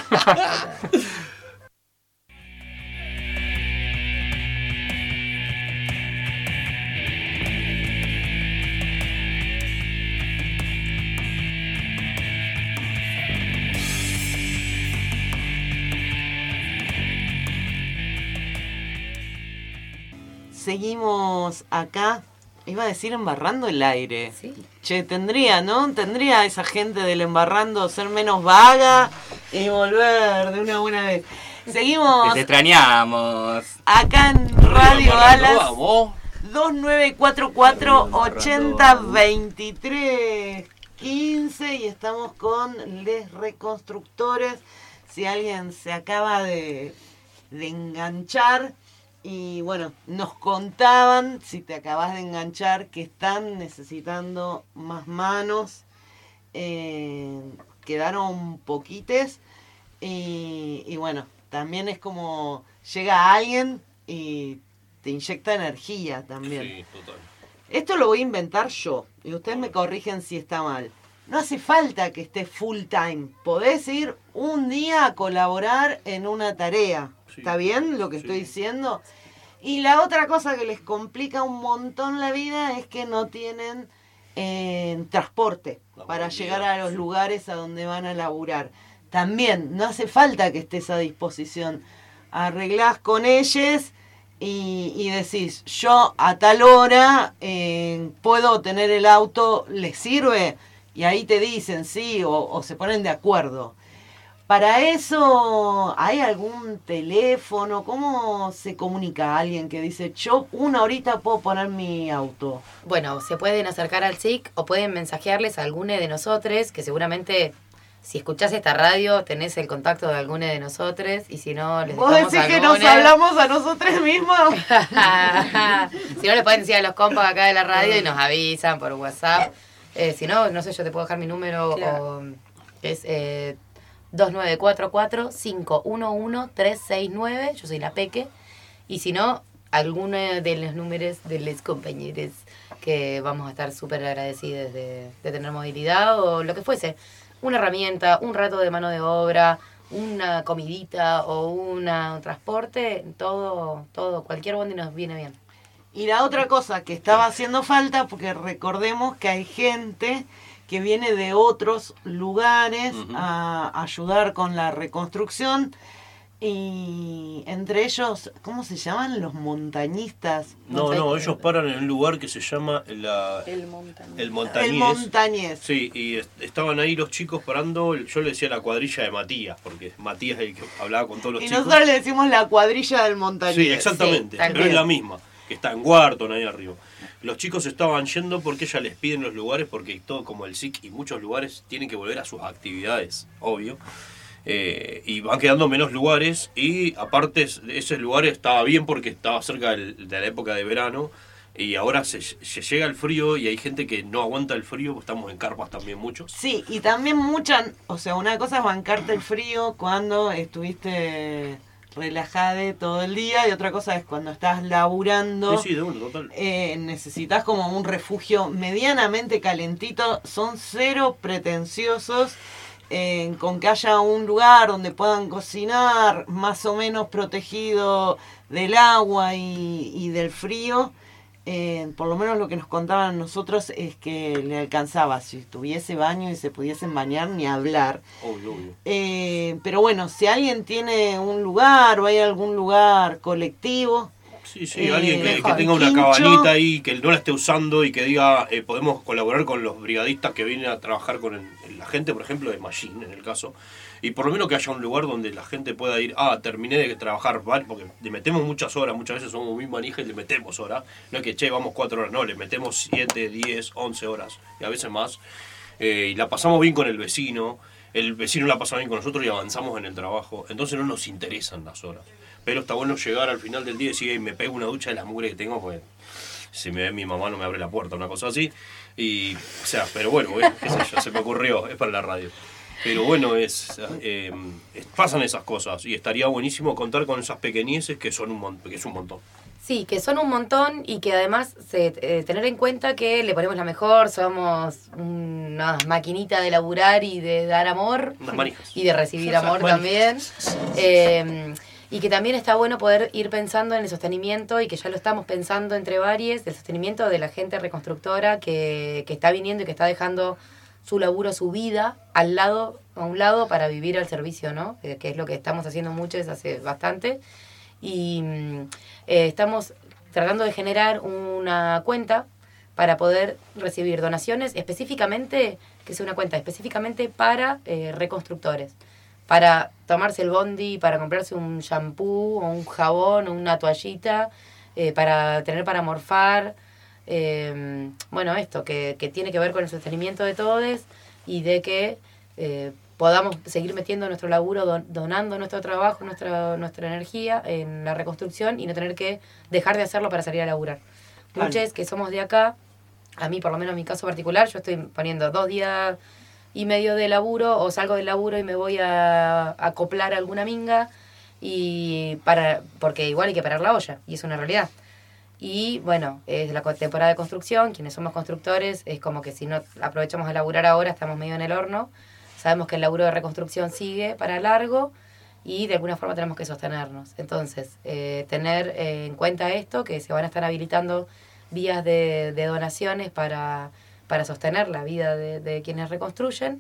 Seguimos acá, iba a decir embarrando el aire. Sí. Che, tendría, ¿no? Tendría esa gente del embarrando ser menos vaga y volver de una buena vez. Seguimos Te extrañamos. acá en Radio Alas Vamos. dos nueve cuatro cuatro ocho cero dos tres uno cinco y estamos con Les Reconstructores. Si alguien se acaba de, de enganchar y bueno, nos contaban, si te acabas de enganchar, que están necesitando más manos. Eh, quedaron poquites y, y bueno, también es como llega alguien y te inyecta energía también. Sí, total. Esto lo voy a inventar yo y ustedes me corrigen si está mal. No hace falta que estés full time. Podés ir un día a colaborar en una tarea. Sí. ¿Está bien lo que Sí. estoy diciendo? Y la otra cosa que les complica un montón la vida es que no tienen eh, transporte La para movilidad, llegar a los sí. lugares a donde van a laburar. También no hace falta que estés a disposición. Arreglás con ellos y, y decís, yo a tal hora eh, puedo tener el auto, ¿les sirve? Y ahí te dicen sí o, o se ponen de acuerdo. Para eso, ¿hay algún teléfono? ¿Cómo se comunica alguien que dice, yo una horita puedo poner mi auto? Bueno, se pueden acercar al S I C o pueden mensajearles a alguno de nosotros, que seguramente si escuchás esta radio tenés el contacto de alguno de nosotros, y si no les ¿Vos dejamos decís que alguno. nos hablamos a nosotros mismos? Si no, le pueden decir a los compas acá de la radio y nos avisan por WhatsApp. Eh, si no, no sé, yo te puedo dejar mi número, Claro. o es eh, dos nueve cuatro cuatro, cinco uno uno, tres seis nueve, yo soy la Peque, y si no, alguno de los números de los compañeros que vamos a estar súper agradecidos de, de tener movilidad o lo que fuese, una herramienta, un rato de mano de obra, una comidita o un transporte, todo, todo, cualquier bondi nos viene bien. Y la otra cosa que estaba haciendo falta, porque recordemos que hay gente que viene de otros lugares Ujú. a ayudar con la reconstrucción, y entre ellos, ¿cómo se llaman? Los montañistas. No, sé. no, ellos paran en un lugar que se llama la, El montañés. el El Montañés. montañés. Sí, y est- estaban ahí los chicos parando, yo le decía la cuadrilla de Matías, porque Matías es el que hablaba con todos los Y chicos. nosotros le decimos la cuadrilla del montañés. Sí, exactamente, Sí, tal pero es cual. la misma, que está en Wharton ahí arriba. Los chicos estaban yendo porque ella les piden los lugares, porque todo como el S I C y muchos lugares tienen que volver a sus actividades, obvio. Eh, y van quedando menos lugares, y aparte ese lugar estaba bien porque estaba cerca del- de la época de verano, y ahora se, se llega el frío y hay gente que no aguanta el frío, pues estamos en carpas también muchos. Sí, y también mucha, o sea, una cosa es bancarte el frío cuando estuviste relajada todo el día, y otra cosa es cuando estás laburando. Sí, sí, de uno, total. Eh, necesitas como un refugio medianamente calentito, son cero pretenciosos, eh, con que haya un lugar donde puedan cocinar más o menos protegido del agua y, y del frío. Eh, por lo menos lo que nos contaban a nosotros es que le alcanzaba, si tuviese baño y se pudiesen bañar, ni hablar. Obvio, obvio. Eh, pero bueno, si alguien tiene un lugar o hay algún lugar colectivo, Sí, sí, Eh, alguien que, que mejor. tenga una Quincho. cabanita ahí, que no la esté usando y que diga, eh, podemos colaborar con los brigadistas que vienen a trabajar con el- la gente, por ejemplo, de Machine, en el caso. Y por lo menos que haya un lugar donde la gente pueda ir, ah, terminé de trabajar, ¿vale? Porque le metemos muchas horas, muchas veces somos muy manijas y le metemos horas. No es que, che, vamos cuatro horas, no, le metemos siete, diez, once horas y a veces más. Eh, y la pasamos bien con el vecino, el vecino la pasa bien con nosotros y avanzamos en el trabajo. Entonces no nos interesan las horas. Pero está bueno llegar al final del día y decir, "Ey, me pego una ducha de la mugre que tengo, porque si me ve mi mamá no me abre la puerta", una cosa así. Y, o sea, pero bueno, eh, qué sé yo, se me ocurrió, es para la radio. Pero bueno, es, eh, es- pasan esas cosas y estaría buenísimo contar con esas pequeñeces que son un mon- que es un montón. Sí, que son un montón, y que además se, eh, tener en cuenta que le ponemos la mejor, somos una maquinita de laburar y de dar amor Unas manijas. y de recibir Esas amor manijas. también. Eh, y que también está bueno poder ir pensando en el sostenimiento, y que ya lo estamos pensando entre varios, del sostenimiento de la gente reconstructora que, que está viniendo y que está dejando su laburo, su vida al lado, a un lado, para vivir al servicio, ¿no? Eh, que es lo que estamos haciendo muchos hace bastante. Y mm, eh, estamos tratando de generar una cuenta para poder recibir donaciones específicamente, que sea una cuenta específicamente para eh, reconstructores, para tomarse el bondi, para comprarse un shampoo o un jabón o una toallita, eh, para tener para morfar. Eh, bueno, esto que, que tiene que ver con el sostenimiento de todos, y de que eh, podamos seguir metiendo nuestro laburo, don, donando nuestro trabajo, nuestra, nuestra energía en la reconstrucción, y no tener que dejar de hacerlo para salir a laburar. Claro. Muchos que somos de acá, a mí por lo menos en mi caso particular, yo estoy poniendo dos días y medio de laburo, o salgo del laburo y me voy a, a acoplar a alguna minga, y para porque igual hay que parar la olla, y es una realidad. Y bueno, es la co- temporada de construcción, quienes somos constructores, es como que si no aprovechamos a laburar ahora, estamos medio en el horno. Sabemos que el laburo de reconstrucción sigue para largo, y de alguna forma tenemos que sostenernos. Entonces, eh, tener eh, en cuenta esto, que se van a estar habilitando vías de, de donaciones para, para sostener la vida de, de quienes reconstruyen.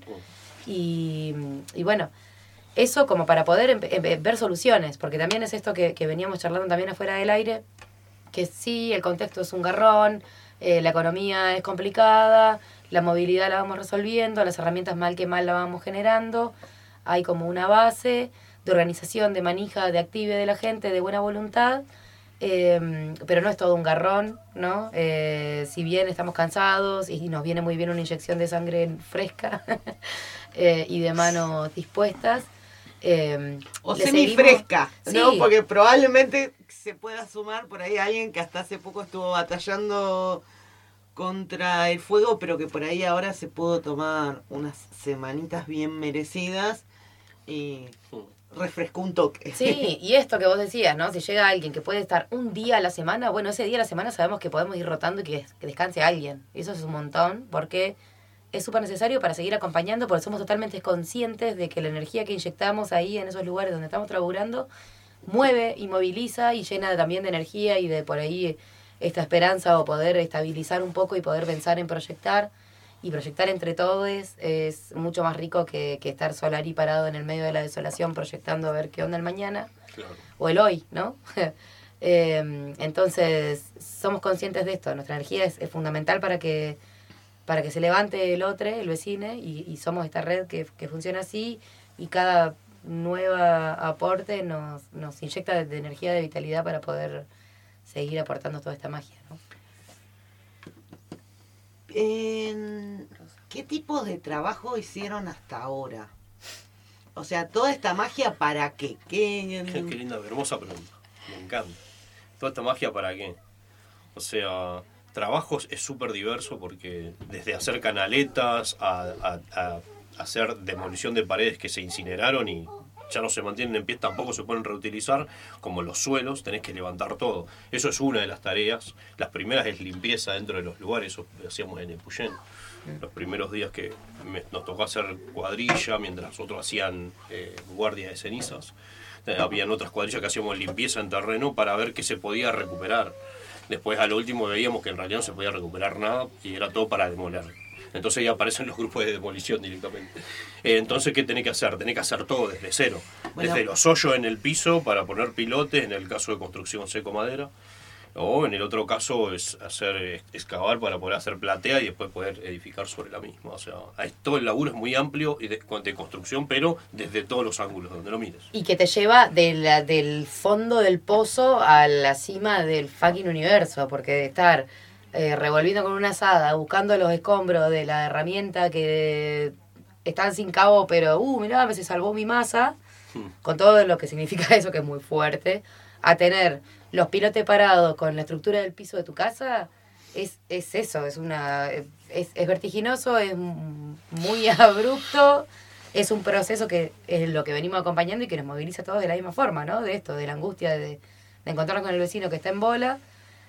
Y, y bueno, eso como para poder empe- empe- ver soluciones, porque también es esto que, que veníamos charlando también afuera del aire, que sí, el contexto es un garrón, eh, la economía es complicada, la movilidad la vamos resolviendo, las herramientas mal que mal la vamos generando. hay como una base de organización, de manija, de active de la gente, de buena voluntad, eh, pero no es todo un garrón, ¿no? Eh, si bien estamos cansados y nos viene muy bien una inyección de sangre fresca eh, y de manos dispuestas, eh, o le semifresca, seguimos... ¿no? Sí. Porque probablemente se pueda sumar por ahí alguien que hasta hace poco estuvo batallando contra el fuego, pero que por ahí ahora se pudo tomar unas semanitas bien merecidas y refrescó un toque. Sí, y esto que vos decías, ¿no? Si llega alguien que puede estar un día a la semana, bueno, ese día a la semana sabemos que podemos ir rotando y que, que descanse alguien. Y eso es un montón, porque es súper necesario para seguir acompañando, porque somos totalmente conscientes de que la energía que inyectamos ahí en esos lugares donde estamos trabajando mueve y moviliza y llena también de energía y de por ahí esta esperanza o poder estabilizar un poco y poder pensar en proyectar. Y proyectar entre todos es, es mucho más rico que, que estar solar y parado en el medio de la desolación proyectando a ver qué onda el mañana, claro, o el hoy, ¿no? eh, entonces, somos conscientes de esto. Nuestra energía es, es fundamental para que, para que se levante el otro, el vecino, y, y somos esta red que, que funciona así, y cada nueva aporte nos, nos inyecta de, de energía, de vitalidad para poder seguir aportando toda esta magia, ¿no? En... ¿Qué tipo de trabajo hicieron hasta ahora? O sea, toda esta magia, ¿para qué? ¿Qué, qué, qué linda, hermosa pregunta. Me encanta. ¿Toda esta magia para qué? O sea, trabajos es súper diverso porque desde hacer canaletas a, a, a hacer demolición de paredes que se incineraron y ya no se mantienen en pie, tampoco se pueden reutilizar, como los suelos, tenés que levantar todo. Eso es una de las tareas. Las primeras es limpieza dentro de los lugares, eso lo hacíamos en Epuyén. Los primeros días que me, nos tocó hacer cuadrilla, mientras otros hacían eh, guardia de cenizas. Eh, habían otras cuadrillas que hacíamos limpieza en terreno para ver qué se podía recuperar. Después a lo último veíamos que en realidad no se podía recuperar nada y era todo para demoler. Entonces ya aparecen los grupos de demolición directamente. Eh, entonces, ¿qué tenés que hacer? Tenés que hacer todo desde cero. Bueno, desde los hoyos en el piso para poner pilotes, en el caso de construcción seco-madera. O en el otro caso es hacer excavar para poder hacer platea y después poder edificar sobre la misma. O sea, todo el laburo es muy amplio y de, de construcción, pero desde todos los ángulos donde lo mires. Y que te lleva de la, del fondo del pozo a la cima del fucking universo, porque de estar eh, revolviendo con una asada, buscando los escombros de la herramienta que están sin cabo, pero, uh, mirá, se salvó mi masa, hmm. con todo lo que significa eso, que es muy fuerte, a tener los pilotes parados con la estructura del piso de tu casa, es, es eso, es una es, es vertiginoso, es muy abrupto, es un proceso que es lo que venimos acompañando y que nos moviliza a todos de la misma forma, ¿no? De esto, de la angustia de, de encontrarnos con el vecino que está en bola,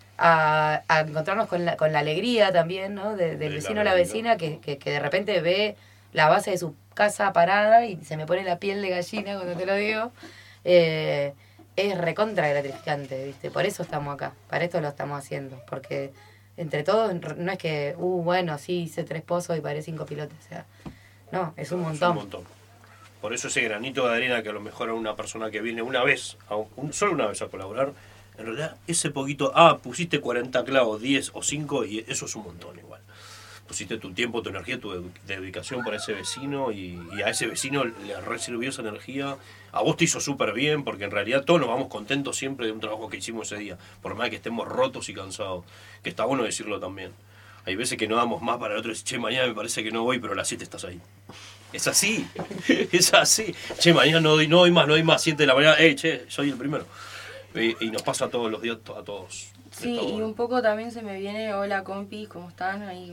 a, a encontrarnos con la, con la alegría también, ¿no? De, del vecino o la vecina que, que, que de repente ve la base de su casa parada y se me pone la piel de gallina cuando te lo digo. Eh, es recontra gratificante, ¿viste? Por eso estamos acá, para esto lo estamos haciendo, porque entre todos no es que, uh, bueno, sí, hice tres pozos y paré cinco pilotes, o sea, no, es un montón. Es un montón. Por eso ese granito de arena que a lo mejor a una persona que viene una vez, a un, solo una vez a colaborar, en realidad ese poquito, ah, pusiste cuarenta clavos, diez o cinco y eso es un montón igual. Pusiste tu tiempo, tu energía, tu dedicación para ese vecino y, y a ese vecino le recibió esa energía. A vos te hizo súper bien porque en realidad todos nos vamos contentos siempre de un trabajo que hicimos ese día. Por más que estemos rotos y cansados. Que está bueno decirlo también. Hay veces que no damos más para el otro y che, mañana me parece que no voy, pero a las siete estás ahí. Es así, es así. Che, mañana no doy, no doy más, no doy más, siete de la mañana. Eh, che, soy el primero. Y, y nos pasa todos los días a todos. Sí, y bueno. Un poco también se me viene, hola compis, ¿cómo están? Ahí,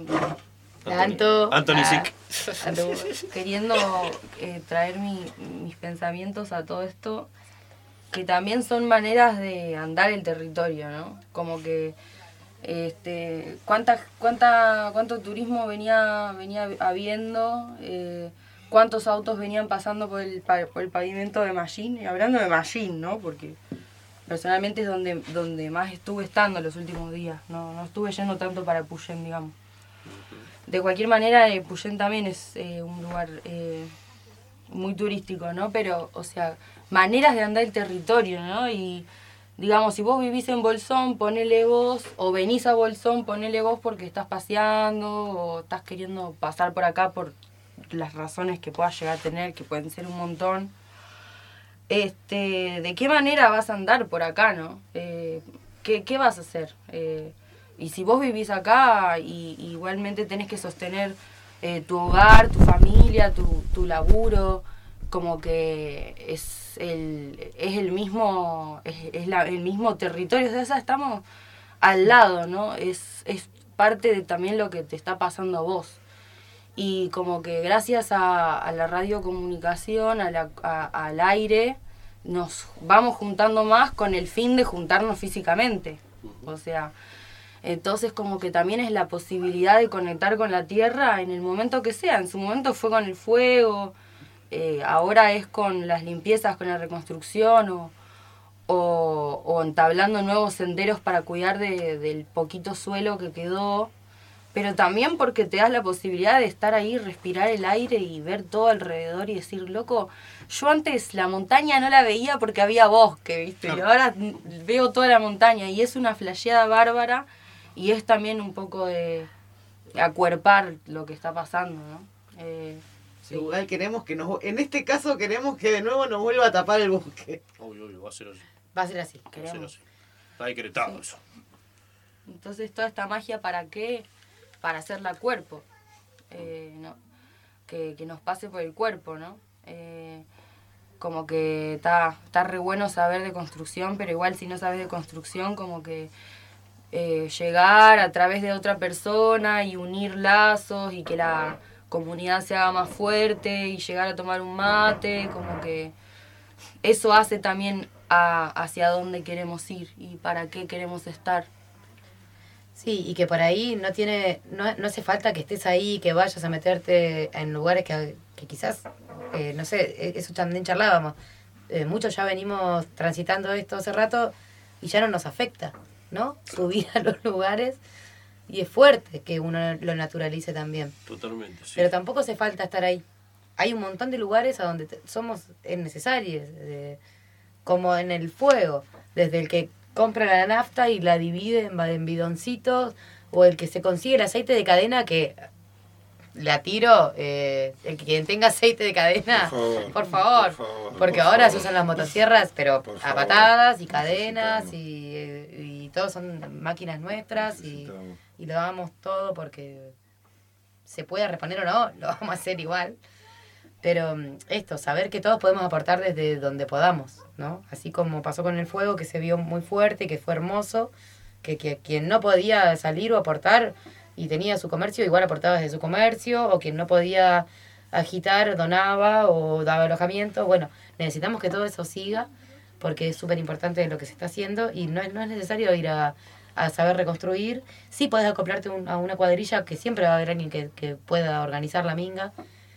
Anto, Anthony ah, Sick. Queriendo eh, traer mi, mis pensamientos a todo esto, que también son maneras de andar el territorio, ¿no? Como que este cuánta cuánta cuánto turismo venía venía habiendo, eh, cuántos autos venían pasando por el por el pavimento de Mallín, y hablando de Mallín, ¿no? Porque personalmente es donde donde más estuve estando los últimos días, no no estuve yendo tanto para Epuyén, digamos. De cualquier manera, Epuyén también es eh, un lugar eh, muy turístico, ¿no? Pero, o sea, maneras de andar el territorio, ¿no? Y, digamos, si vos vivís en Bolsón, ponele vos, o venís a Bolsón, ponele vos porque estás paseando, o estás queriendo pasar por acá por las razones que puedas llegar a tener, que pueden ser un montón, este, ¿de qué manera vas a andar por acá, no? Eh, ¿qué, ¿Qué vas a hacer? Eh, y si vos vivís acá, y, y igualmente tenés que sostener eh, tu hogar, tu familia, tu, tu laburo, como que es el, es el mismo, es, es la, el mismo territorio, o sea, estamos al lado, ¿no? Es, es parte de también lo que te está pasando a vos. Y como que gracias a, a la radiocomunicación, a la, a, al aire, nos vamos juntando más con el fin de juntarnos físicamente. O sea, entonces como que también es la posibilidad de conectar con la tierra en el momento que sea. En su momento fue con el fuego, eh, ahora es con las limpiezas, con la reconstrucción o, o, o entablando nuevos senderos para cuidar de, del poquito suelo que quedó. Pero también porque te das la posibilidad de estar ahí, respirar el aire y ver todo alrededor y decir, loco, yo antes la montaña no la veía porque había bosque, ¿viste? Y ahora veo toda la montaña y es una flasheada bárbara y es también un poco de acuerpar lo que está pasando, ¿no? Eh, sí. Igual queremos que nos... En este caso queremos que de nuevo nos vuelva a tapar el bosque. Obvio, obvio, va a ser así. Va a ser así. Va a ser así. Está decretado sí. Eso. Entonces toda esta magia, ¿para qué? Para hacerla cuerpo, eh, no, que, que nos pase por el cuerpo, ¿no? Eh, como que está está re bueno saber de construcción, pero igual si no sabes de construcción, como que eh, llegar a través de otra persona y unir lazos y que la comunidad se haga más fuerte y llegar a tomar un mate, como que eso hace también a, hacia dónde queremos ir y para qué queremos estar. Sí, y que por ahí no tiene, no, no hace falta que estés ahí, que vayas a meterte en lugares que, que quizás, eh, no sé, eso también charlábamos, eh, muchos ya venimos transitando esto hace rato y ya no nos afecta, ¿no? Subir a los lugares y es fuerte que uno lo naturalice también. Totalmente, sí. Pero tampoco hace falta estar ahí. Hay un montón de lugares a donde te, somos necesarios, eh, como en el fuego, desde el que compra la nafta y la divide en, en bidoncitos, o el que se consigue el aceite de cadena, que la tiro, eh, el que quien tenga aceite de cadena, por favor, por favor, por favor porque por ahora favor. Se usan las motosierras, pero por a favor. Patadas y cadenas, y, y todos son máquinas nuestras, y, y lo damos todo porque se puede reponer o no, lo vamos a hacer igual. Pero esto, saber que todos podemos aportar desde donde podamos, ¿no? Así como pasó con el fuego, que se vio muy fuerte, que fue hermoso, que, que quien no podía salir o aportar y tenía su comercio, igual aportaba desde su comercio, o quien no podía agitar, donaba o daba alojamiento. Bueno, necesitamos que todo eso siga, porque es súper importante lo que se está haciendo y no es, no es necesario ir a, a saber reconstruir. Sí podés acoplarte un, a una cuadrilla, que siempre va a haber alguien que, que pueda organizar la minga,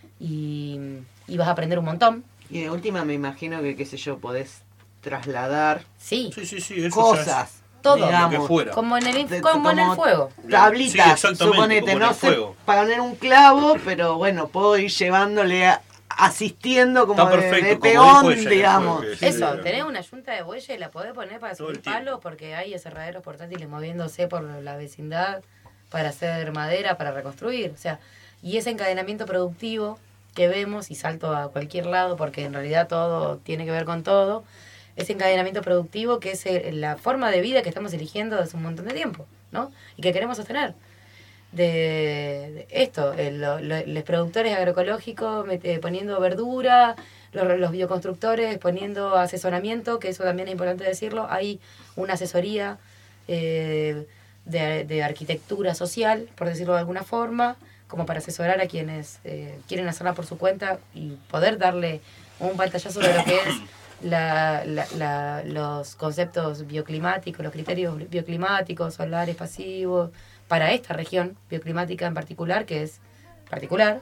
y, y vas a aprender un montón. Y de última me imagino que, qué sé yo, podés trasladar sí. Sí, sí, sí, eso cosas, todo, digamos, como en el, de, como como en el fuego. Tablitas, sí, suponete, no sé, para poner un clavo, pero bueno, puedo ir llevándole, a, asistiendo como perfecto, de, de como peón, ella, digamos. Sí, eso, tenés una yunta de bueyes y la podés poner para subir palos, porque hay aserraderos portátiles moviéndose por la vecindad para hacer madera, para reconstruir, o sea, y ese encadenamiento productivo que vemos, y salto a cualquier lado porque en realidad todo tiene que ver con todo, ese encadenamiento productivo que es la forma de vida que estamos eligiendo desde un montón de tiempo, ¿no? Y que queremos sostener. De, de esto, el, lo, lo, los productores agroecológicos mete, poniendo verdura, los, los bioconstructores poniendo asesoramiento, que eso también es importante decirlo, hay una asesoría eh, de, de arquitectura social, por decirlo de alguna forma, como para asesorar a quienes eh, quieren hacerla por su cuenta y poder darle un pantallazo de lo que es la, la, la, los conceptos bioclimáticos, los criterios bioclimáticos, solares pasivos, para esta región bioclimática en particular, que es particular.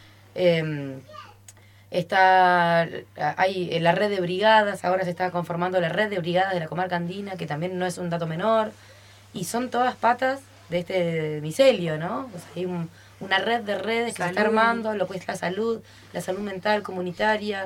Eh, está, hay la red de brigadas, ahora se está conformando la red de brigadas de la comarca andina, que también no es un dato menor, y son todas patas de este micelio, ¿no? O sea, hay un una red de redes que salud. Se está armando, lo que es la salud, la salud mental comunitaria,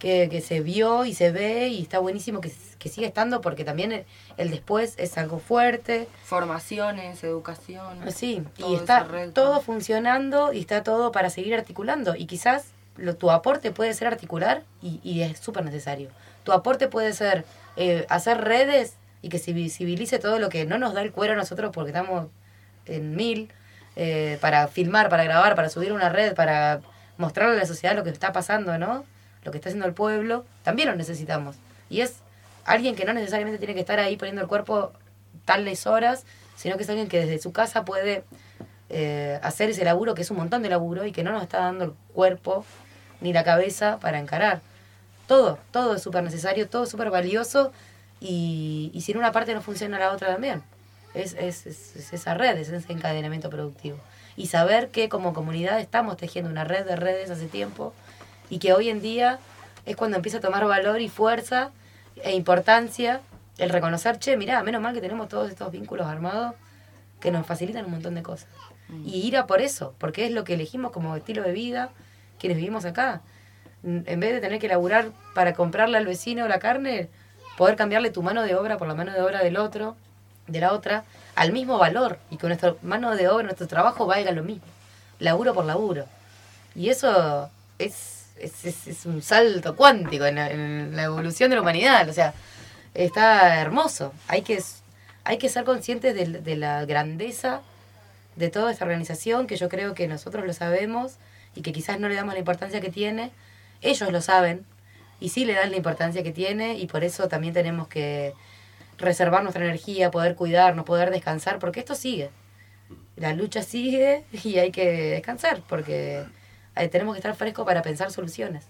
que, que se vio y se ve y está buenísimo que, que siga estando porque también el, el después es algo fuerte. Formaciones, educación. Sí, todo y está esa red. todo funcionando y está todo para seguir articulando. Y quizás lo, tu aporte puede ser articular y, y es súper necesario. Tu aporte puede ser eh, hacer redes y que se visibilice todo lo que no nos da el cuero a nosotros porque estamos en mil, eh, para filmar, para grabar, para subir una red, para mostrarle a la sociedad lo que está pasando, ¿no? Lo que está haciendo el pueblo, también lo necesitamos. Y es alguien que no necesariamente tiene que estar ahí poniendo el cuerpo tales horas, sino que es alguien que desde su casa puede eh, hacer ese laburo, que es un montón de laburo, y que no nos está dando el cuerpo ni la cabeza para encarar. Todo, todo es súper necesario, todo es súper valioso, y, y si en una parte no funciona, la otra también. Es, es, es, es esa red, es ese encadenamiento productivo. Y saber que como comunidad estamos tejiendo una red de redes hace tiempo, y que hoy en día es cuando empieza a tomar valor y fuerza e importancia el reconocer, che, mirá, menos mal que tenemos todos estos vínculos armados que nos facilitan un montón de cosas. Mm. Y ir a por eso, porque es lo que elegimos como estilo de vida quienes vivimos acá. En vez de tener que laburar para comprarle al vecino la carne, poder cambiarle tu mano de obra por la mano de obra del otro, de la otra, al mismo valor, y que nuestra mano de obra, nuestro trabajo valga lo mismo, laburo por laburo. Y eso es... Es, es, es un salto cuántico en la, en la evolución de la humanidad, o sea, está hermoso. Hay que, hay que ser conscientes de, de la grandeza de toda esta organización, que yo creo que nosotros lo sabemos y que quizás no le damos la importancia que tiene. Ellos lo saben y sí le dan la importancia que tiene, y por eso también tenemos que reservar nuestra energía, poder cuidarnos, poder descansar, porque esto sigue. La lucha sigue y hay que descansar, porque... tenemos que estar frescos para pensar soluciones.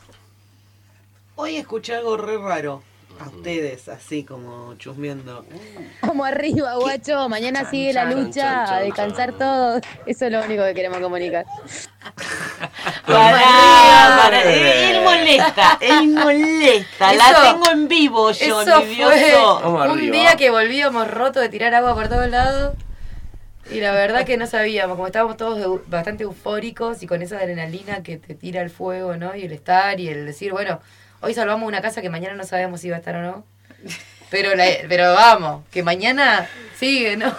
Hoy escuché algo re raro a ustedes, así como chusmeando. Como arriba, guacho, mañana Chan, sigue la chan, lucha, chan, chan, a descansar chan. todos. Eso es lo único que queremos comunicar. Pará, pará. Él molesta, él molesta. La Eso- tengo en vivo yo, Eso envidioso. fue Vamos un arriba. día que volvíamos rotos de tirar agua por todos lados. Y la verdad que no sabíamos, como estábamos todos eu- bastante eufóricos y con esa adrenalina que te tira el fuego, ¿no? Y el estar y el decir, bueno, hoy salvamos una casa que mañana no sabemos si va a estar o no. Pero, la, pero vamos, que mañana sigue, ¿no?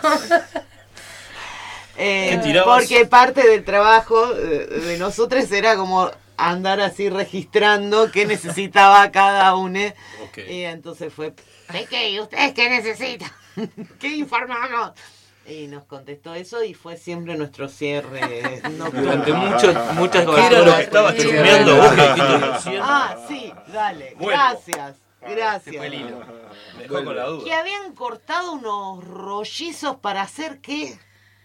Eh, ¿Qué tirabas? porque parte del trabajo de, de nosotros era como andar así registrando qué necesitaba cada uno. Ok. Y entonces fue, ¿de qué? ¿Y ustedes qué necesitan? ¿Qué informamos? Y nos contestó eso y fue siempre nuestro cierre nocturno. Durante mucho, muchas ¿Qué era lo que coberturas. estabas Sí, chusmeando sí, vos sí. que dijiste recién? Ah, sí, dale. Vuelvo. Gracias. Se fue Gracias. el hilo. Me dejó con la Que duda. habían cortado unos rollizos para hacer qué.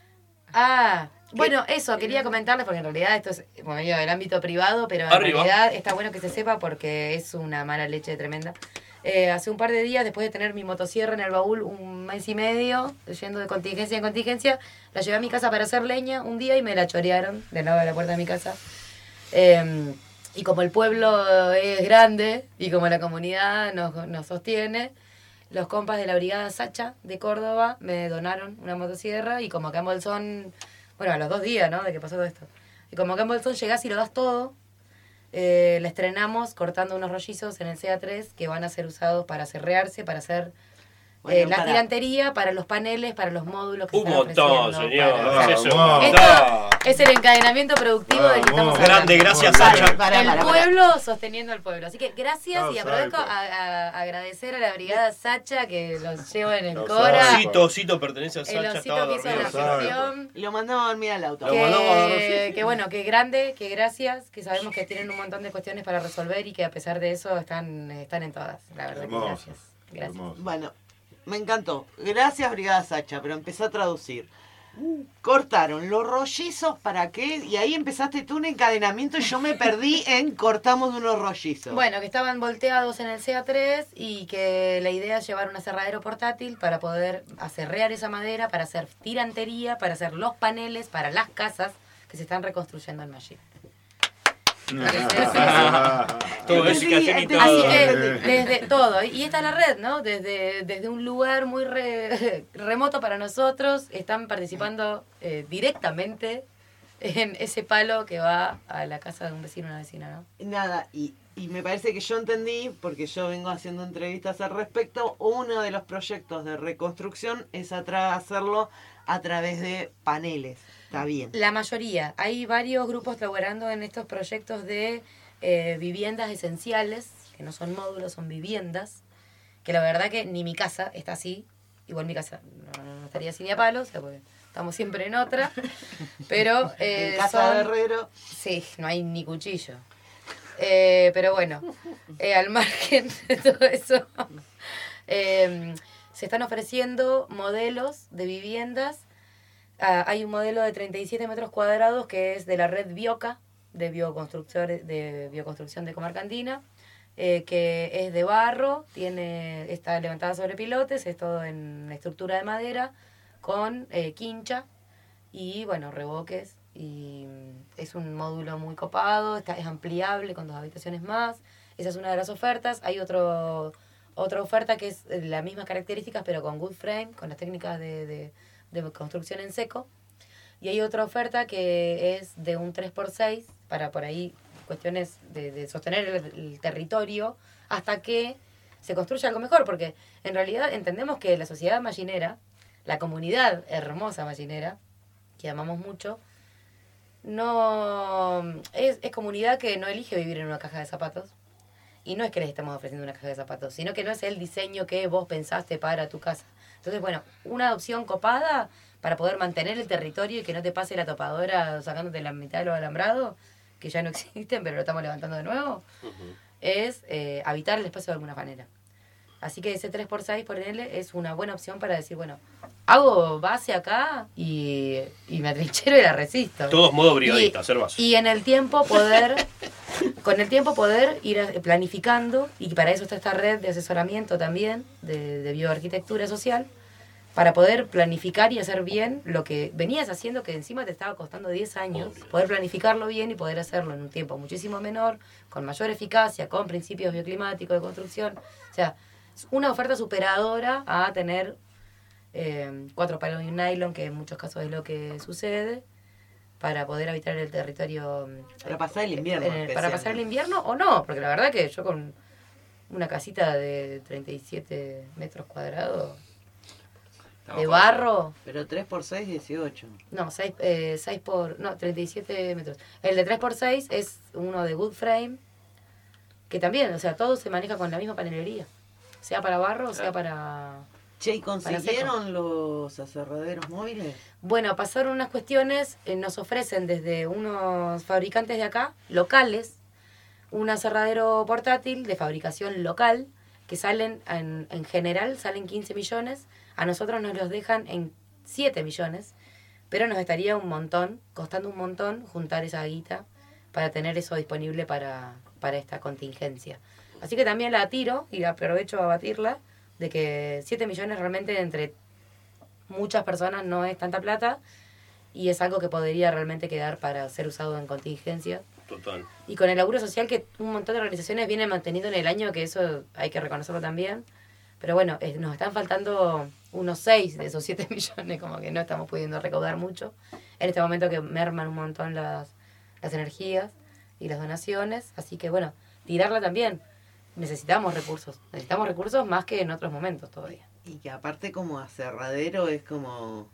Ah, bueno, eso, quería comentarles porque en realidad esto es bueno, digo, del ámbito privado, pero en Arriba. realidad está bueno que se sepa porque es una mala leche tremenda. Eh, hace un par de días, después de tener mi motosierra en el baúl un mes y medio, yendo de contingencia en contingencia, la llevé a mi casa para hacer leña un día y me la chorearon del lado de la puerta de mi casa. Eh, y como el pueblo es grande y como la comunidad nos, nos sostiene, los compas de la Brigada Sacha de Córdoba me donaron una motosierra y como acá en Bolsón, bueno, a los dos días, ¿no?, de que pasó todo esto. Y como acá en Bolsón llegás y lo das todo, eh, la estrenamos cortando unos rollizos en el C A tres que van a ser usados para cerrearse, para hacer Bueno, eh, la para- tirantería, para los paneles, para los módulos que Un están montón, ofreciendo, señor. para- Es eso, un Vamos. montón. Esto es el encadenamiento productivo del que estamos Vamos. hablando. Grande, gracias, Vale, Sacha. para, El para, para. pueblo sosteniendo al pueblo. Así que gracias Chao, y aprovecho Saipo. a, a- a agradecer a la Brigada Sacha que los lleva en el Chao, Cora. Saipo. Osito, Osito pertenece a El Sacha, estaba osito que hizo dormido. la Sabe. gestión. Lo mandamos a dormir al auto. Lo mandamos a dormir. Que, que bueno, que grande, que gracias, que sabemos que tienen un montón de cuestiones para resolver y que a pesar de eso están, están en todas. La verdad que Hermoso. gracias. Gracias. Hermoso. Bueno, me encantó. Gracias, Brigada Sacha, pero empecé a traducir. Cortaron los rollizos, ¿para qué? Y ahí empezaste tú un encadenamiento y yo me perdí en cortamos unos rollizos. Bueno, que estaban volteados en el C A tres y que la idea es llevar un aserradero portátil para poder aserrear esa madera, para hacer tirantería, para hacer los paneles, para las casas que se están reconstruyendo en Magic. Todo eso y café Entendí, y Así todo. que desde todo, y esta es la red, ¿no? Desde, desde un lugar muy re- remoto para nosotros, están participando eh, directamente en ese palo que va a la casa de un vecino o una vecina, ¿no? Nada, y, y me parece que yo entendí, porque yo vengo haciendo entrevistas al respecto, uno de los proyectos de reconstrucción es atra- hacerlo a través de paneles. Está bien. La mayoría. Hay varios grupos laborando en estos proyectos de eh, viviendas esenciales, que no son módulos, son viviendas, que la verdad que ni mi casa está así. Igual mi casa no, no estaría así ni a palos, o sea, porque estamos siempre en otra. Pero eh, en casa son- de herrero. Sí, no hay ni cuchillo. Eh, pero bueno, eh, al margen de todo eso, eh, se están ofreciendo modelos de viviendas. Ah, hay un modelo de treinta y siete metros cuadrados que es de la red Bioca, de bioconstructores de bioconstrucción de Comarca Andina, eh, que es de barro, tiene está levantada sobre pilotes, es todo en estructura de madera, con eh, quincha y bueno, revoques. Y es un módulo muy copado, está, es ampliable con dos habitaciones más. Esa es una de las ofertas. Hay otro otra oferta que es las mismas características, pero con wood frame, con las técnicas de, de, de construcción en seco. Y hay otra oferta que es de un tres por seis, para por ahí cuestiones de, de sostener el, el territorio hasta que se construya algo mejor, porque en realidad entendemos que la sociedad mallinera, la comunidad hermosa mallinera, que amamos mucho, no es, es comunidad que no elige vivir en una caja de zapatos. Y no es que les estamos ofreciendo una caja de zapatos, sino que no es el diseño que vos pensaste para tu casa. Entonces, bueno, una opción copada para poder mantener el territorio y que no te pase la topadora sacándote la mitad de los alambrados, que ya no existen, pero lo estamos levantando de nuevo, uh-huh. es eh, habitar el espacio de alguna manera. Así que ese tres por seis, por ponele, es una buena opción para decir, bueno, hago base acá y, y me atrinchero y la resisto. Todos modo brigadita, y, hacer base. Y en el tiempo poder, con el tiempo poder ir planificando, y para eso está esta red de asesoramiento también, de, de bioarquitectura social, para poder planificar y hacer bien lo que venías haciendo, que encima te estaba costando diez años, Obvio. Poder planificarlo bien y poder hacerlo en un tiempo muchísimo menor, con mayor eficacia, con principios bioclimáticos de construcción. O sea, una oferta superadora a tener eh, cuatro palos y un nylon, que en muchos casos es lo que sucede, para poder habitar el territorio. Para pasar el invierno. Eh, para pasar el invierno o no, porque la verdad que yo con una casita de treinta y siete metros cuadrados de barro. Pero tres por seis, dieciocho. No, seis, eh, seis por... No, treinta y siete metros. El de tres por seis es uno de wood frame, que también, o sea, todo se maneja con la misma panelería. Sea para barro o sea para... Che, ¿y consiguieron los aserraderos móviles? Bueno, pasaron unas cuestiones, eh, nos ofrecen desde unos fabricantes de acá, locales, un aserradero portátil de fabricación local, que salen, en, en general, salen quince millones, a nosotros nos los dejan en siete millones, pero nos estaría un montón, costando un montón, juntar esa guita para tener eso disponible para, para esta contingencia. Así que también la tiro y aprovecho a batirla, de que siete millones realmente entre muchas personas no es tanta plata y es algo que podría realmente quedar para ser usado en contingencia. Total. Y con el laburo social que un montón de organizaciones vienen manteniendo en el año, que eso hay que reconocerlo también. Pero bueno, eh, nos están faltando unos seis de esos siete millones, como que no estamos pudiendo recaudar mucho. En este momento que merman un montón las, las energías y las donaciones. Así que bueno, tirarla también. Necesitamos recursos. Necesitamos recursos más que en otros momentos todavía. Y que aparte como aserradero es como...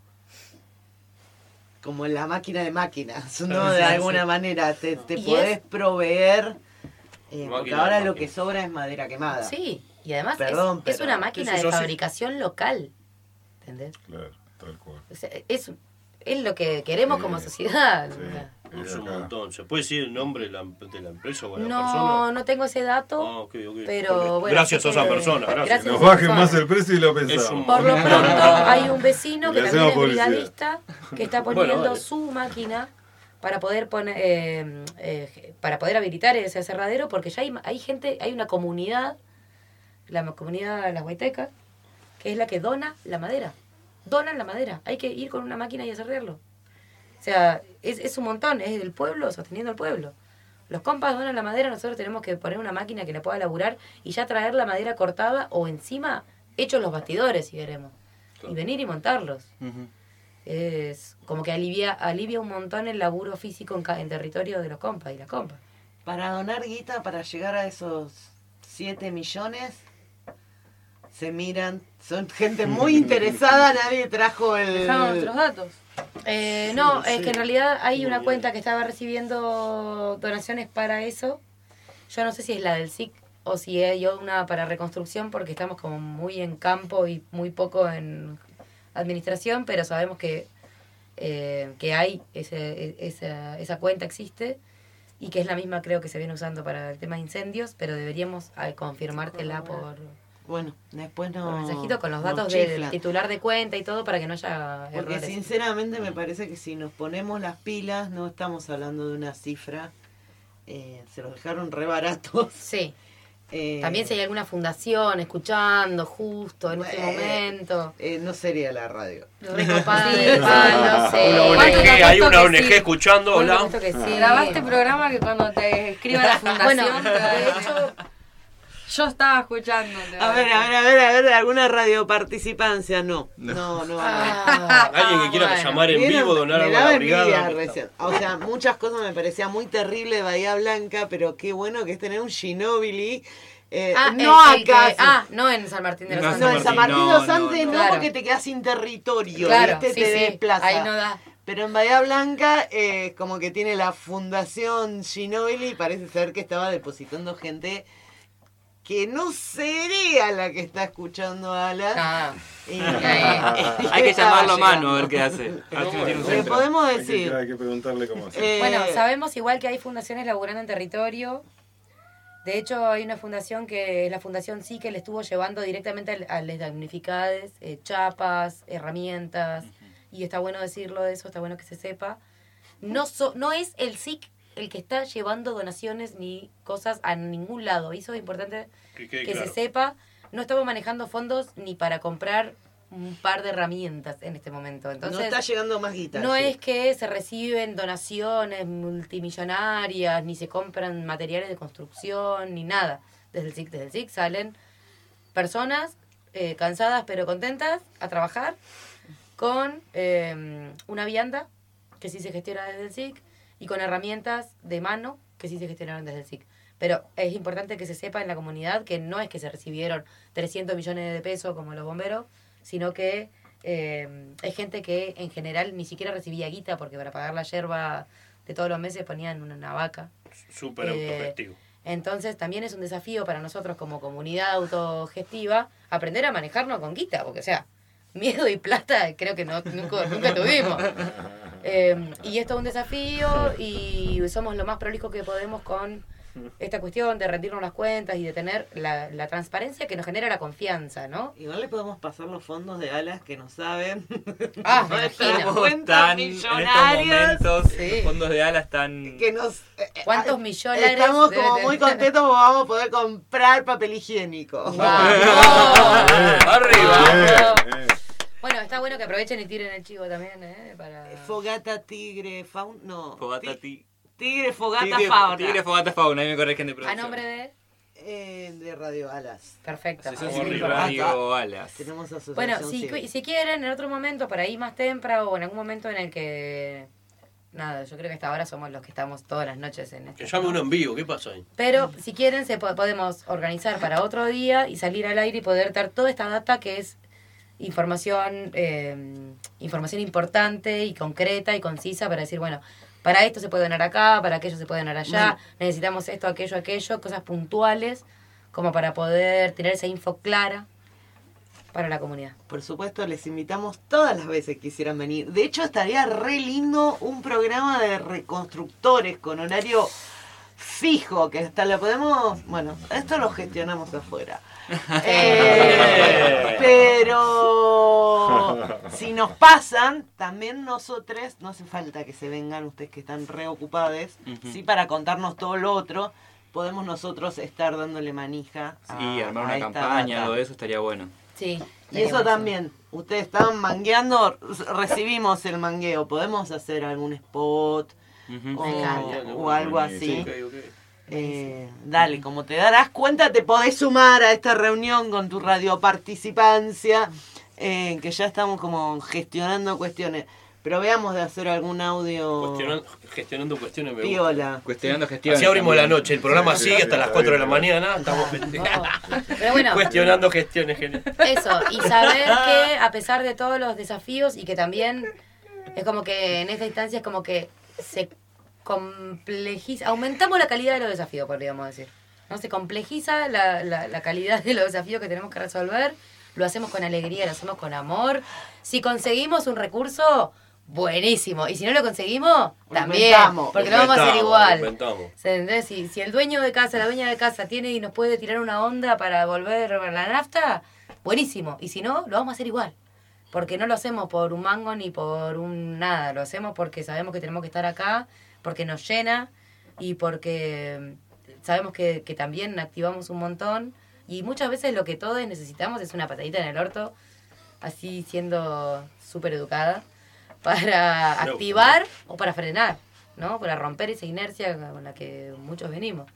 como la máquina de máquinas, ¿no? De alguna manera. Te, te podés es... proveer... Eh, porque ahora lo que sobra es madera quemada. Sí, y además Perdón, es, pero... es una máquina de fabricación local. ¿Entendés? Claro, tal cual. O sea, es, es lo que queremos sí, como sociedad. Sí. Es un montón. ¿Se puede decir el nombre de la, de la empresa o de la no, persona? No, no tengo ese dato. Ah, okay, okay. Pero bueno, gracias a esa persona. Gracias. gracias Nos bajen más el precio y lo pensamos. Un... Por lo pronto hay un vecino que también es publicidad. brigadista que está poniendo bueno, vale. su máquina para poder poner eh, eh, para poder habilitar ese aserradero, porque ya hay, hay gente, hay una comunidad, la comunidad de las Huaytecas, que es la que dona la madera. Donan la madera. Hay que ir con una máquina y aserrarlo. O sea, es, es un montón, es del pueblo sosteniendo al pueblo. Los compas donan la madera, nosotros tenemos que poner una máquina que la pueda laburar y ya traer la madera cortada o encima hechos los bastidores, si queremos. Claro. Y venir y montarlos. Uh-huh. es como que alivia alivia un montón el laburo físico en, ca- en territorio de los compas y las compas. Para donar guita, para llegar a esos siete millones, se miran, son gente muy interesada, nadie trajo el... Dejamos nuestros datos. Eh, Sí, no, sí. es que en realidad hay Muy una bien. cuenta que estaba recibiendo donaciones para eso. Yo no sé si es la del S I C o si hay una para reconstrucción, porque estamos como muy en campo y muy poco en administración, pero sabemos que, eh, que hay ese, esa, esa cuenta existe y que es la misma, creo que se viene usando para el tema de incendios, pero deberíamos eh, confirmártela por, Bueno, después no... por mensajito con los nos datos del chiflan. titular de cuenta y todo para que no haya Porque errores. sinceramente me parece que si nos ponemos las pilas, no estamos hablando de una cifra, eh, se los dejaron re baratos. Sí. Eh, También si hay alguna fundación escuchando justo en este Bueno, momento. eh, no sería la radio. Recopada Sí. de palo, sí. Una O N ¿Cuánto te G, hay apuesto una que O N G sí? escuchando, Por hola. supuesto que sí. Grabaste programa que cuando te escriba la fundación. Bueno, te va a de decir. hecho, Yo estaba escuchando. te va A ver, decir. a ver, a ver, a ver, alguna radioparticipancia, no. No, no. ah, Alguien que quiera bueno. llamar en Vieron, vivo, donar me algo a daba la envidia brigada. recién. O sea, muchas cosas me parecía muy terrible de Bahía Blanca, pero qué bueno que es tener un Ginóbili. Eh, Ah, no el- el acá. que- ah, no en San Martín de los No, Andes. no, en San Martín de No, los no, Andes no. no, Claro. porque te quedas sin territorio, Claro, ¿viste? sí, te sí, desplaza. ahí no da. Pero en Bahía Blanca, eh, como que tiene la Fundación Ginóbili y parece ser que estaba depositando gente que no sería la que está escuchando a Alas. Ah, Y- Hay que estaba llamarlo a mano llegando. a ver qué hace. A ver si no tiene un Le centro. podemos Hay que, decir. hay que preguntarle cómo hacer. eh, bueno, sabemos igual que hay fundaciones laburando en territorio. De hecho, hay una fundación que es la Fundación Sí, que le estuvo llevando directamente al- a las damnificadas eh, chapas, herramientas. Y está bueno decirlo de eso, está bueno que se sepa. No, so- no es el S I C el que está llevando donaciones ni cosas a ningún lado. Y eso es importante Que quede que claro. se sepa. No estamos manejando fondos ni para comprar un par de herramientas en este momento. Entonces, no está llegando más guita. no sí. es que se reciben donaciones multimillonarias, ni se compran materiales de construcción, ni nada. Desde el S I C, desde el S I C salen personas eh, cansadas pero contentas a trabajar con eh, una vianda que sí se gestiona desde el S I C y con herramientas de mano que sí se gestionaron desde el S I C. Pero es importante que se sepa en la comunidad que no es que se recibieron trescientos millones de pesos como los bomberos, sino que eh, hay gente que en general ni siquiera recibía guita porque para pagar la yerba de todos los meses ponían una, una vaca. Súper Eh, autogestivo. Entonces también es un desafío para nosotros como comunidad autogestiva aprender a manejarnos con guita, porque o sea, miedo y plata creo que no, nunca, nunca tuvimos. Eh, y esto es un desafío y somos lo más prolijo que podemos con esta cuestión de rendirnos las cuentas y de tener la, la transparencia que nos genera la confianza, ¿no? Igual le podemos pasar los fondos de Alas que no saben. Ah, me Nuestras imagino. cuentas Están en estos millonarias. momentos, Sí. los fondos de ala están... Que nos, eh, eh, ¿Cuántos eh, millones Estamos debe como tener? muy contentos porque vamos a poder comprar papel higiénico. ¡Vamos! Arriba. Eh, Bueno, está bueno que aprovechen y tiren el chivo también, ¿eh? Para... Fogata, tigre, fauna. No. Fogata, ti- ti- Tigre, fogata, tigre, fauna. tigre, fogata, fauna. Ahí me corrigen de A producción. nombre de... Eh, de Radio Alas. Perfecto. Asociación Así Civil que- Radio Alas. Tenemos asociación Bueno, si, civil. si quieren, en otro momento, por ahí más temprano o en algún momento en el que... Nada, yo creo que hasta ahora somos los que estamos todas las noches en Que este... llame uno en vivo, ¿qué pasa ahí? Pero si quieren, se po- podemos organizar para otro día y salir al aire y poder dar toda esta data que es información, eh, información importante y concreta y concisa para decir, bueno, para esto se puede donar acá, para aquello se puede donar allá, Bueno. necesitamos esto, aquello, aquello, cosas puntuales como para poder tener esa info clara para la comunidad. Por supuesto, les invitamos todas las veces que quisieran venir. De hecho, estaría re lindo un programa de reconstructores con horario fijo, que hasta lo podemos... Bueno, esto lo gestionamos afuera. Eh, pero si nos pasan, también nosotros, no hace falta que se vengan ustedes que están reocupados, Ujú. sí, para contarnos todo lo otro, podemos nosotros estar dándole manija a, Sí, armar a una esta campaña, data. algo de eso estaría bueno. Sí. Y eso también, ustedes estaban mangueando, recibimos el mangueo, podemos hacer algún spot Ujú. o, encanta. o algo así. Ok, ok. Eh, dale, como te darás cuenta, te podés sumar a esta reunión con tu radioparticipancia. eh, que ya estamos como gestionando cuestiones. Pero veamos de hacer algún audio Cuestionando, gestionando cuestiones me gusta. piola. Cuestionando gestiones. Así abrimos también. la noche, el programa Sí, sigue sí, hasta las está cuatro de bien, la está bien. mañana, estamos Pero bueno, cuestionando gestiones, genial. eso, y saber que a pesar de todos los desafíos y que también es como que en esta instancia es como que se complejiza, aumentamos la calidad de los desafíos, podríamos decir. ¿No? Se complejiza la, la, la calidad de los desafíos que tenemos que resolver, lo hacemos con alegría, lo hacemos con amor. Si conseguimos un recurso, buenísimo. Y si no lo conseguimos, Lo también, inventamos. porque lo vamos a hacer igual. Inventamos. ¿Entendés? Si, si el dueño de casa, la dueña de casa tiene y nos puede tirar una onda para volver a la nafta, buenísimo. Y si no, lo vamos a hacer igual. Porque no lo hacemos por un mango ni por un nada. Lo hacemos porque sabemos que tenemos que estar acá, porque nos llena y porque sabemos que, que también activamos un montón. Y muchas veces lo que todos necesitamos es una patadita en el orto, así siendo súper educada, para activar o para frenar, ¿no? Para romper esa inercia con la que muchos venimos.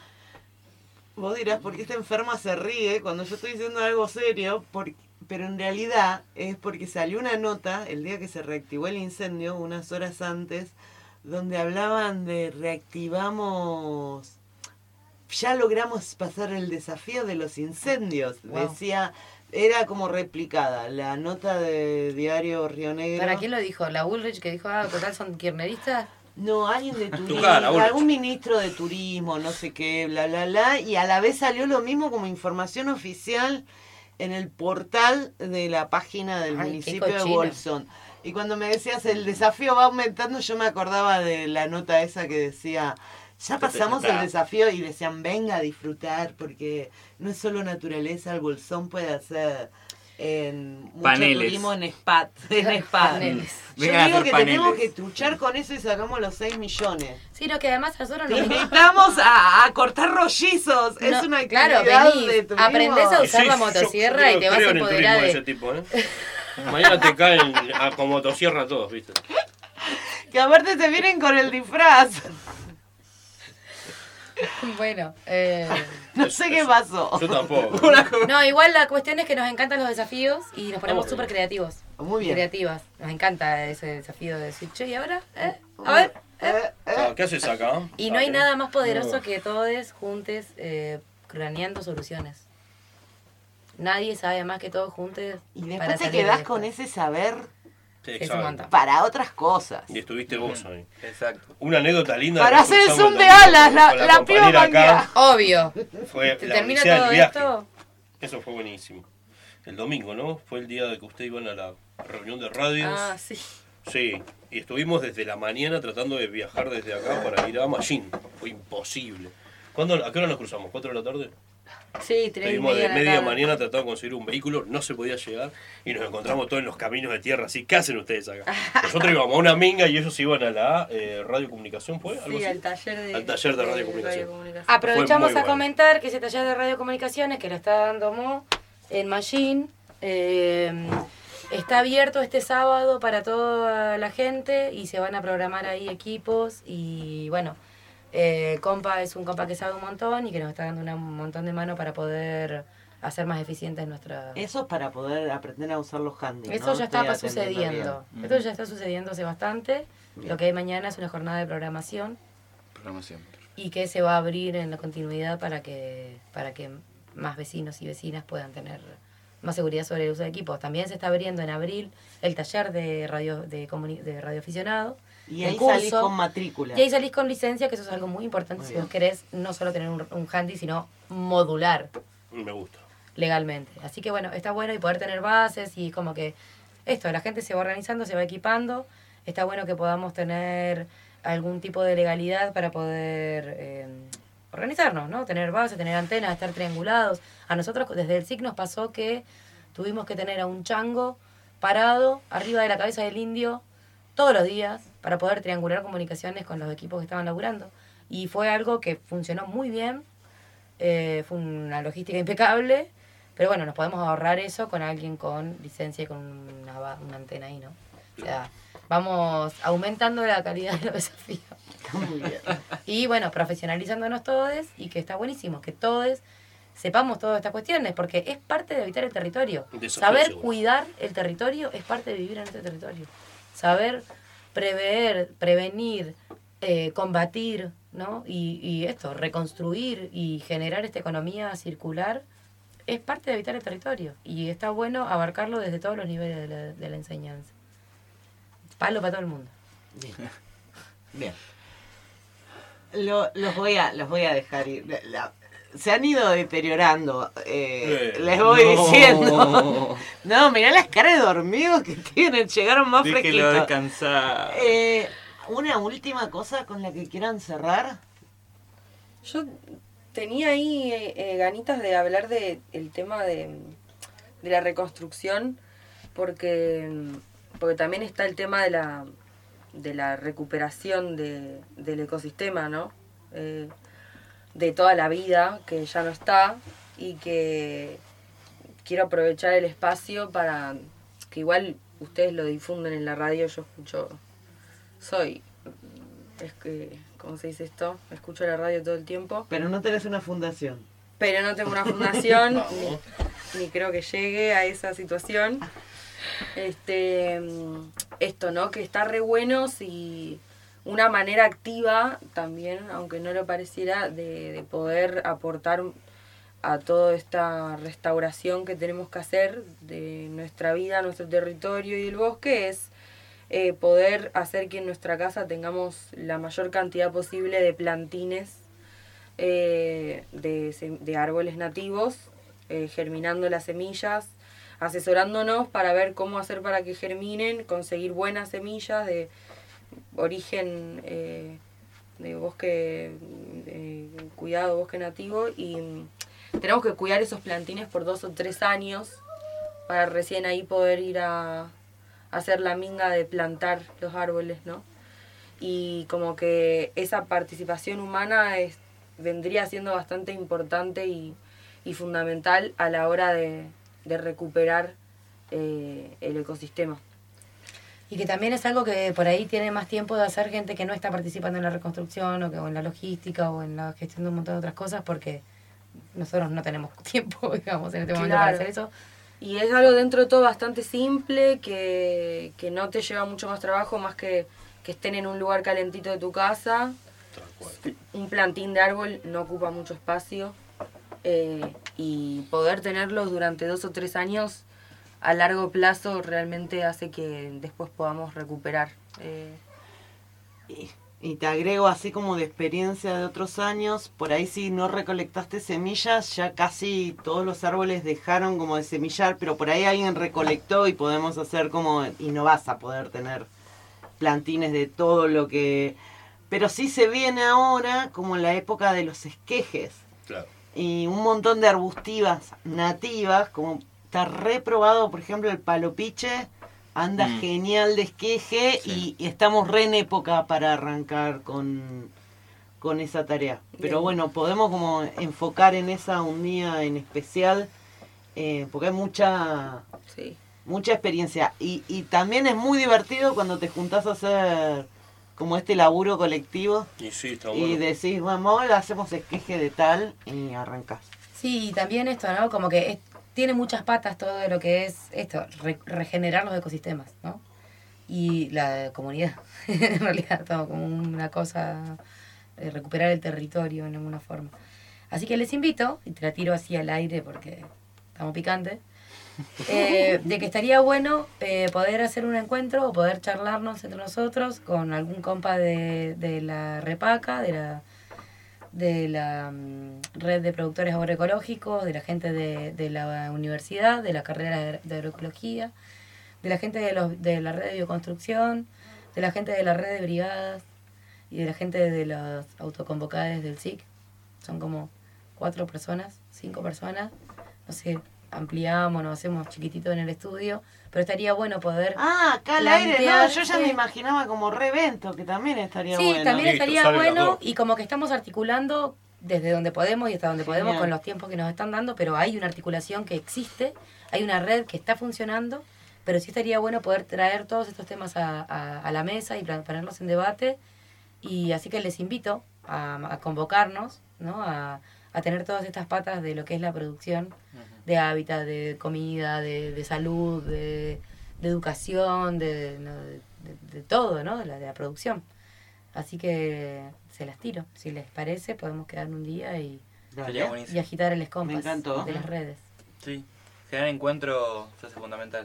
Vos dirás, ¿por qué esta enferma se ríe cuando yo estoy diciendo algo serio? Por- pero en realidad es porque salió una nota el día que se reactivó el incendio, unas horas antes, donde hablaban de reactivamos, ya logramos pasar el desafío de los incendios. Wow. Decía, era como replicada la nota de Diario Río Negro. ¿Para quién lo dijo? ¿La Bullrich que dijo, ah, total son kirchneristas? No, alguien de turismo, cara, Bullrich. algún ministro de turismo, no sé qué, bla, bla, bla, y a la vez salió lo mismo como información oficial en el portal de la página del Ay, qué municipio de cochino. Bolsón. Y cuando me decías el desafío va aumentando, yo me acordaba de la nota esa que decía, ya pasamos el desafío, y decían, venga a disfrutar, porque no es solo naturaleza, el Bolsón puede hacer en mucho Paneles. turismo en spa. En spa. Paneles. Yo Vengan a digo hacer que paneles. tenemos que truchar con eso y sacamos los seis millones. Sí, no, que además a nosotros Te nos invitamos a, a cortar rollizos. Es No, una claro, actividad venís, de turismo. aprendés a Y usar sí, la yo- motosierra yo y te vas creo a en el empoderar turismo de de... ese tipo, ¿eh? Mañana te caen a, con motosierra todos, ¿viste? Que aparte te vienen con el disfraz. Bueno, eh... No sé qué pasó. Yo tampoco. no, igual la cuestión es que nos encantan los desafíos y nos ponemos Obvio. súper creativos. Muy bien. Creativas. Nos encanta ese desafío de decir, che, ¿y ahora? ¿Eh? A ver. Eh, eh. Ah, ¿qué haces acá? Y no hay Dale. nada más poderoso No. que todos juntos eh, craneando soluciones. Nadie sabe más que todos juntos. Y para después te salir de quedás esto. con ese saber Sí, Es un exacto. montón. para otras cosas. Y estuviste vos ahí. Exacto. Una anécdota linda. Para que hacer el cruzamos zoom de domingo alas, la, con la piba compañera manguea. acá. Obvio. Fue Te la termina odisea del todo viaje. esto. Eso fue buenísimo. El domingo, ¿no? Fue el día de que ustedes iban a la reunión de radios. Ah, sí. Sí, y estuvimos desde la mañana tratando de viajar desde acá para ir a Mallín. Fue imposible. ¿Cuándo, ¿A qué hora nos cruzamos? ¿Cuatro de la tarde? Sí, tres y Estuvimos media de la media tarde. mañana tratando de conseguir un vehículo, no se podía llegar y nos encontramos todos en los caminos de tierra. Así, ¿qué hacen ustedes acá? Nosotros íbamos a una minga y ellos iban a la eh, radiocomunicación, ¿fue? ¿Algo Sí, así? al taller de, Al taller de radiocomunicación. radiocomunicación. Aprovechamos Fue muy a bueno. comentar que ese taller de radiocomunicaciones que lo está dando Mo en Mallín eh, está abierto este sábado para toda la gente y se van a programar ahí equipos y bueno, eh, compa es un compa que sabe un montón y que nos está dando una- un montón de mano para poder hacer más eficientes nuestra... Eso es para poder aprender a usar los handy. Eso ¿no? ya Estoy está atendiendo sucediendo. bien. Esto ya está sucediendo hace bastante. Lo que hay mañana es una jornada de programación Programación. y que se va a abrir en la continuidad para que para que más vecinos y vecinas puedan tener más seguridad sobre el uso de equipos. También se está abriendo en abril el taller de radio de, comuni- de radioaficionado. Y el ahí curso. salís con matrícula. Y ahí salís con licencia, que eso es algo muy importante Muy si bien. vos querés no solo tener un, un handy, sino modular Me gusta. legalmente. Así que bueno, está bueno y poder tener bases y como que esto, la gente se va organizando, se va equipando. Está bueno que podamos tener algún tipo de legalidad para poder eh, organizarnos, ¿no? Tener bases, tener antenas, estar triangulados. A nosotros desde el S I C nos pasó que tuvimos que tener a un chango parado arriba de la cabeza del indio todos los días para poder triangular comunicaciones con los equipos que estaban laburando. Y fue algo que funcionó muy bien. Eh, fue una logística impecable, pero bueno, nos podemos ahorrar eso con alguien con licencia y con una, ba- una antena ahí, ¿no? O sea, vamos aumentando la calidad de los desafíos. Está muy bien. Y bueno, profesionalizándonos todos y que está buenísimo, que todos sepamos todas estas cuestiones, porque es parte de habitar el territorio. Desafío, Saber seguro. cuidar el territorio es parte de vivir en este territorio. Saber prever, prevenir, eh, combatir, ¿no? Y, y esto, reconstruir y generar esta economía circular es parte de habitar el territorio. Y está bueno abarcarlo desde todos los niveles de la, de la enseñanza. Palo para todo el mundo. Bien. Bien. Lo- los, voy a, los voy a dejar ir. La- la- se han ido deteriorando, eh, Eh, les voy no. diciendo. No, mirá las caras de dormidos que tienen, llegaron más Déjelo fresquitos. descansar. Eh, una última cosa con la que quieran cerrar. Yo tenía ahí eh, eh, ganitas de hablar de el tema de, de la reconstrucción, porque, porque también está el tema de la, de la recuperación de, del ecosistema, ¿no? Eh, de toda la vida que ya no está, y que quiero aprovechar el espacio para que igual ustedes lo difunden en la radio. Yo escucho, soy, es que, ¿cómo se dice esto? Escucho la radio todo el tiempo, Pero no tenés una fundación. pero no tengo una fundación, Vamos. ni, ni creo que llegue a esa situación. Este, esto, ¿no? Que está re bueno si una manera activa también, aunque no lo pareciera, de, de poder aportar a toda esta restauración que tenemos que hacer de nuestra vida, nuestro territorio y el bosque, es eh, poder hacer que en nuestra casa tengamos la mayor cantidad posible de plantines eh, de, sem- de árboles nativos, eh, germinando las semillas, asesorándonos para ver cómo hacer para que germinen, conseguir buenas semillas de origen eh, de bosque, de cuidado, bosque nativo, y mm, tenemos que cuidar esos plantines por dos o tres años para recién ahí poder ir a, a hacer la minga de plantar los árboles, ¿no? Y como que esa participación humana es, vendría siendo bastante importante y, y fundamental a la hora de, de recuperar eh, el ecosistema. Y que también es algo que por ahí tiene más tiempo de hacer gente que no está participando en la reconstrucción o, que, o en la logística o en la gestión de un montón de otras cosas, porque nosotros no tenemos tiempo, digamos, en este momento Claro. para hacer eso. Y es algo dentro de todo bastante simple, que, que no te lleva mucho más trabajo, más que, que estén en un lugar calentito de tu casa. Tal cual. Un plantín de árbol no ocupa mucho espacio, eh, y poder tenerlos durante dos o tres años a largo plazo realmente hace que después podamos recuperar. Eh, Y, y te agrego así como de experiencia de otros años, por ahí si no recolectaste semillas, ya casi todos los árboles dejaron como de semillar, pero por ahí alguien recolectó y podemos hacer como, y no vas a poder tener plantines de todo lo que... Pero sí se viene ahora como la época de los esquejes Claro. y un montón de arbustivas nativas, como está reprobado, por ejemplo, el palopiche, anda Mm. genial de esqueje, Sí. y, y estamos re en época para arrancar con, con esa tarea. Pero Bien. bueno, podemos como enfocar en esa un día en especial, eh, porque hay mucha sí. mucha experiencia. Y, y también es muy divertido cuando te juntás a hacer como este laburo colectivo Y sí, está y bueno. decís, vamos, ahora hacemos esqueje de tal, y arrancás. Sí, y también esto, ¿no? Como que es- tiene muchas patas todo de lo que es esto, re- regenerar los ecosistemas, ¿no? Y la comunidad, en realidad, todo como una cosa, de recuperar el territorio en alguna forma. Así que les invito, y te la tiro así al aire porque estamos picantes, eh, de que estaría bueno eh, poder hacer un encuentro o poder charlarnos entre nosotros con algún compa de, de la Repaca, de la de la mm, red de productores agroecológicos, de la gente de, de la universidad, de la carrera de, de agroecología, de la gente de, los, de la red de bioconstrucción, de la gente de la red de brigadas y de la gente de las autoconvocadas del S I C. Son como cuatro personas, cinco personas, no sé, ampliamos, nos hacemos chiquitito en el estudio, pero estaría bueno poder... Ah, acá al aire, no, plantear, yo ya sí. me imaginaba como re evento, que también estaría Sí, bueno. también Listo, estaría salen las bueno dos. y como que estamos articulando desde donde podemos y hasta donde podemos Genial. con los tiempos que nos están dando, pero hay una articulación que existe, hay una red que está funcionando, pero sí estaría bueno poder traer todos estos temas a, a, a la mesa y plan- ponerlos en debate, y así que les invito a, a convocarnos, ¿no? A, a tener todas estas patas de lo que es la producción, uh-huh. de hábitat, de comida, de, de salud, de, de educación, de, no, de, de, de todo, ¿no? De la, de la producción. Así que se las tiro. Si les parece, podemos quedar un día y, y agitar el escompas de las redes. Sí, generar encuentro se hace fundamental.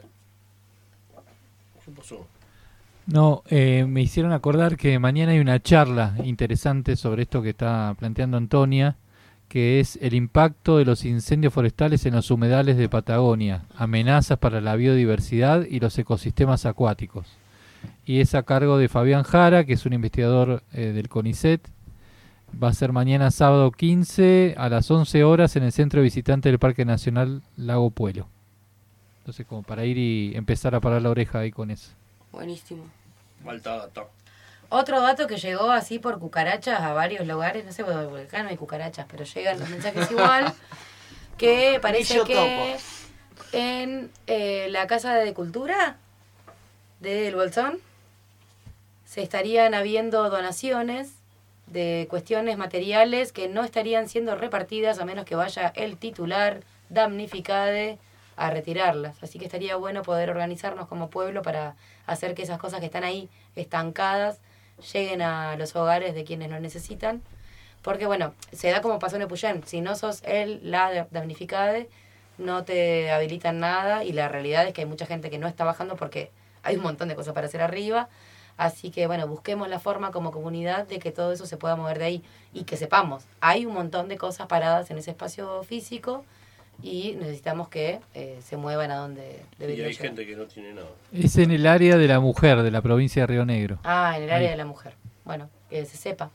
¿Qué pasó? No, eh, me hicieron acordar que mañana hay una charla interesante sobre esto que está planteando Antonia, que es el impacto de los incendios forestales en los humedales de Patagonia, amenazas para la biodiversidad y los ecosistemas acuáticos. Y es a cargo de Fabián Jara, que es un investigador eh, del CONICET. Va a ser mañana sábado quince a las once horas en el centro visitante del Parque Nacional Lago Puelo. Entonces, como para ir y empezar a parar la oreja ahí con eso. Buenísimo. Alta data. Otro dato que llegó así por cucarachas a varios lugares, no sé, porque acá no hay cucarachas, pero llegan los mensajes igual, que parece que en eh, la Casa de Cultura del Bolsón se estarían habiendo donaciones de cuestiones materiales que no estarían siendo repartidas a menos que vaya el titular damnificado a retirarlas. Así que estaría bueno poder organizarnos como pueblo para hacer que esas cosas que están ahí estancadas lleguen a los hogares de quienes lo necesitan. Porque bueno, se da como pasó en Epuyén. Si no sos el, la damnificada, no te habilitan nada, y la realidad es que hay mucha gente que no está bajando porque hay un montón de cosas para hacer arriba. Así que bueno, busquemos la forma como comunidad de que todo eso se pueda mover de ahí y que sepamos, hay un montón de cosas paradas en ese espacio físico y necesitamos que eh, se muevan a donde debería Y hay llegar. gente que no tiene nada. Es en el área de la mujer, de la provincia de Río Negro. Ah, en el área ahí. de la mujer. Bueno, que se sepa.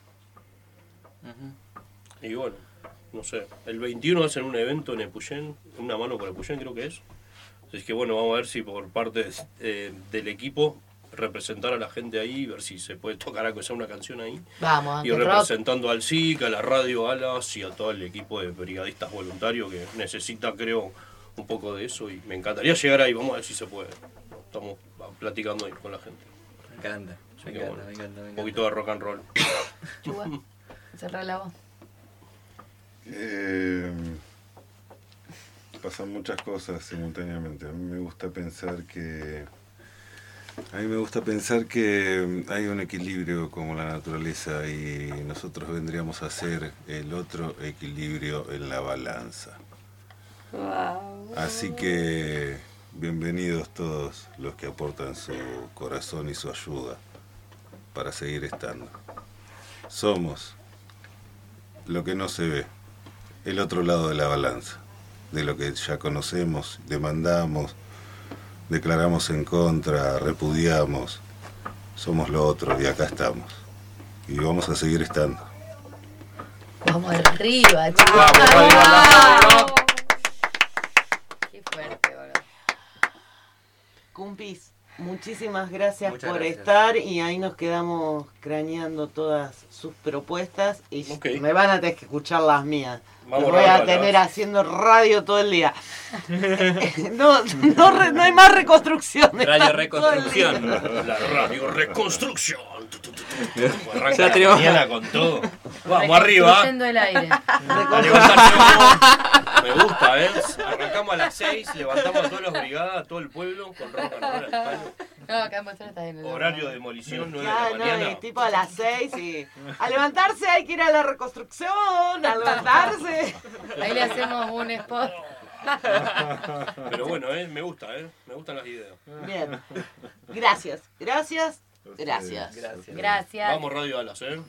Uh-huh. Y bueno, no sé, el veintiuno hacen un evento en Epuyén, una mano por Epuyén creo que es. Así que bueno, vamos a ver si por parte eh, del equipo representar a la gente ahí, ver si se puede tocar algo, sea una canción ahí. Vamos, y rock. representando al S I C, a la radio Alas y a todo el equipo de brigadistas voluntarios que necesita, creo, un poco de eso. Y me encantaría llegar ahí, vamos a ver si se puede. Estamos platicando ahí con la gente. Me encanta, me encanta, bueno, me encanta, me encanta. Un poquito de rock and roll. Chuba, cerrá la voz. Eh, pasan muchas cosas simultáneamente. A mí me gusta pensar que a mí me gusta pensar que hay un equilibrio como la naturaleza y nosotros vendríamos a ser el otro equilibrio en la balanza. Wow. Así que bienvenidos todos los que aportan su corazón y su ayuda para seguir estando. Somos lo que no se ve, el otro lado de la balanza, de lo que ya conocemos, demandamos, declaramos en contra, repudiamos. Somos lo otro y acá estamos. Y vamos a seguir estando. Vamos arriba, chicos. Vamos, ¡Vamos! Qué fuerte, boludo. Cumpis, muchísimas gracias Muchas por gracias. estar, y ahí nos quedamos craneando todas sus propuestas y Ok. me van a tener que escuchar las mías. Vamos, Los voy a Rafa, tener ¿no? haciendo radio todo el día. no, no, re- no hay más reconstrucción. de Radio todo el Reconstrucción. día. La radio Reconstrucción. Tu, tu, tu, tu. Arranca Ya la tenemos- mañana con todo. Vamos arriba. Reconstruyendo el aire. A levantarse. Me gusta, ¿eh? Arrancamos a las seis, levantamos a todas las brigadas, a todo el pueblo, con rock and roll al palo. No, acá en Boston está bien. Horario de demolición, nueve Ya, de la no, mañana. y tipo a las seis y a levantarse hay que ir a la reconstrucción, a levantarse. Ahí le hacemos un spot. Pero bueno, ¿eh? Me gusta, ¿eh? Me gustan las ideas. Bien. Gracias, gracias, gracias. Gracias. Gracias. Vamos, Radio Alas, ¿eh?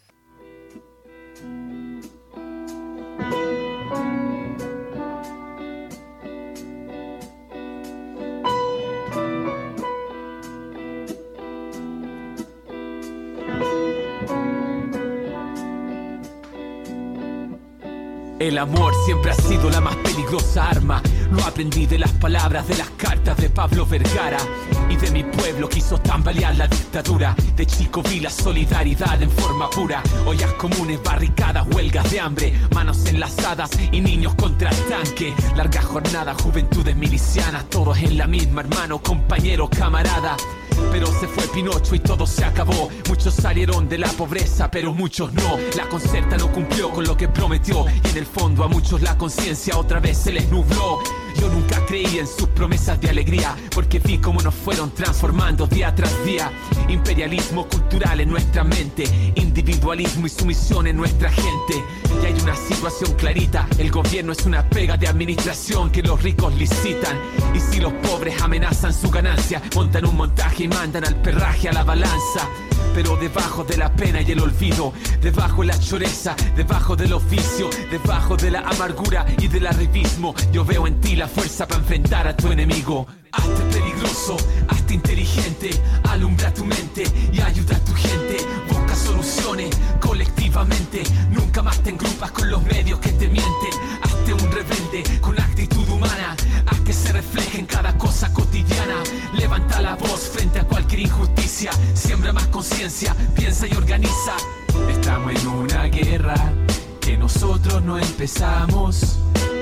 El amor siempre ha sido la más peligrosa arma. Lo aprendí de las palabras de las cartas de Pablo Vergara. Y de mi pueblo quiso tambalear la dictadura. De chico vi la solidaridad en forma pura. Ollas comunes, barricadas, huelgas de hambre, manos enlazadas y niños contra el tanque. Larga jornada, juventudes milicianas, todos en la misma, hermano, compañero, camarada. pero se fue Pinocho y todo se acabó. Muchos salieron de la pobreza, pero muchos no. La Concerta no cumplió con lo que prometió, y en el fondo a muchos la conciencia otra vez se les nubló. Yo nunca creí en sus promesas de alegría, porque vi cómo nos fueron transformando día tras día. Imperialismo cultural en nuestra mente, individualismo y sumisión en nuestra gente. Y hay una situación clarita: el gobierno es una pega de administración que los ricos licitan. Y si los pobres amenazan su ganancia, montan un montaje y mandan al perraje a la balanza. Pero debajo de la pena y el olvido, debajo de la choreza, debajo del oficio, debajo de la amargura y del arribismo, yo veo en ti la fuerza para enfrentar a tu enemigo. Hazte peligroso, hazte inteligente, alumbra tu mente y ayuda a tu gente. Busca soluciones colectivamente, nunca más te engrupas con los medios que te mienten. Hazte un rebelde con actitud humana, haz que se refleje en cada cosa cotidiana. Levanta la voz frente a cualquier injusticia, siembra más conciencia, piensa y organiza. Estamos en una guerra que nosotros no empezamos.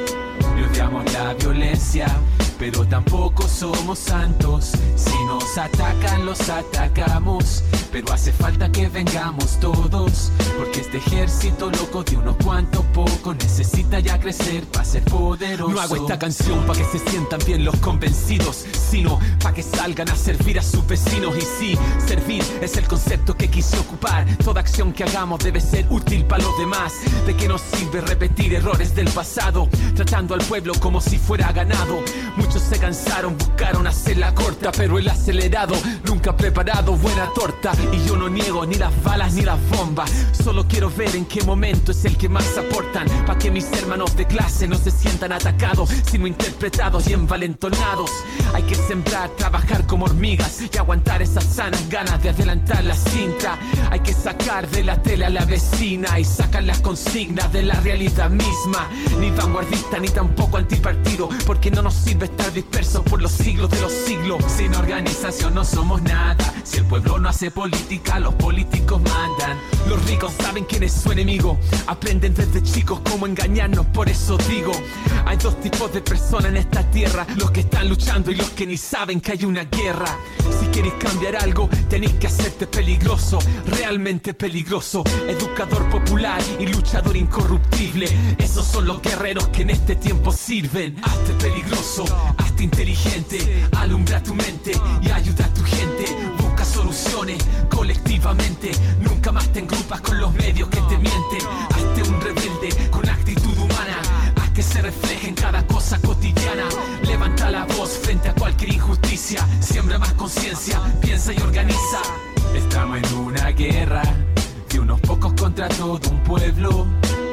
Y odiamos la violencia, pero tampoco somos santos. Si nos atacan, los atacamos, pero hace falta que vengamos todos, porque este ejército loco de unos cuantos pocos necesita ya crecer para ser poderoso. No hago esta canción pa' que se sientan bien los convencidos, sino pa' que salgan a servir a sus vecinos. Y sí, servir es el concepto que quise ocupar. Toda acción que hagamos debe ser útil para los demás. ¿De qué nos sirve repetir errores del pasado, tratando al pueblo como si fuera ganado? Muchos se cansaron, buscaron hacerla corta, pero el acelerado nunca ha preparado buena torta. Y yo no niego ni las balas ni las bombas, solo quiero ver en qué momento es el que más aportan, pa' que mis hermanos de clase no se sientan atacados, sino interpretados y envalentonados. Hay que sembrar, trabajar como hormigas y aguantar esas sanas ganas de adelantar la cinta. Hay que sacar de la tele a la vecina y sacar las consignas de la realidad misma. Ni vanguardista ni tampoco antipartido, porque no nos sirve estar dispersos por los siglos de los siglos. Sin organización no somos nada, si el pueblo no hace política, los políticos mandan. Los ricos saben quién es su enemigo, aprenden desde chicos cómo engañarnos. Por eso digo, hay dos tipos de personas en esta tierra: los que están luchando y los que ni saben que hay una guerra. Si queréis cambiar algo, tenéis que hacerte peligroso, realmente peligroso. Educador popular y luchador incorruptible, esos son los guerreros que en este tiempo sirven. Hazte peligroso, hazte inteligente, alumbra tu mente y ayuda a tu gente. Busca soluciones colectivamente, nunca más te engrupas con los medios que te mienten. Hazte un rebelde con actitud humana, haz que se refleje en cada cosa cotidiana. Levanta la voz frente a cualquier injusticia, siembra más conciencia, piensa y organiza. Estamos en una guerra de unos pocos contra todo un pueblo.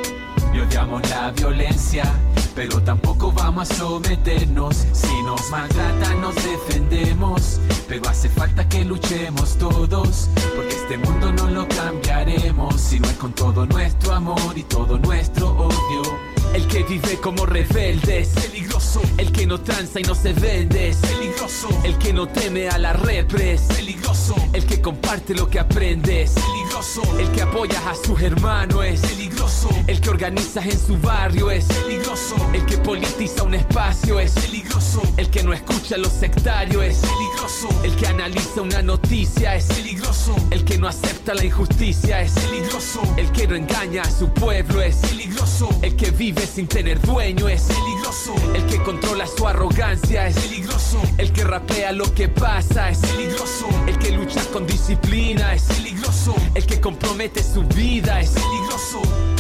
Y odiamos la violencia, pero tampoco vamos a someternos. Si nos maltratan nos defendemos, pero hace falta que luchemos todos, porque este mundo no lo cambiaremos si no es con todo nuestro amor y todo nuestro odio. El que vive como rebelde es peligroso, el que no tranza y no se vende es peligroso, el que no teme a la repre es peligroso, el que comparte lo que aprende es peligroso, el que apoya a sus hermanos es peligroso, el que organiza en su barrio es peligroso, el que politiza un espacio es peligroso, el que no escucha a los sectarios es peligroso, el que analiza una noticia es peligroso, el que no acepta la injusticia es peligroso, el que no engaña a su pueblo es peligroso, el que vive sin tener dueño es peligroso, el que controla su arrogancia es peligroso, el que rapea lo que pasa es peligroso, el que lucha con disciplina es peligroso, el que compromete su vida es peligroso.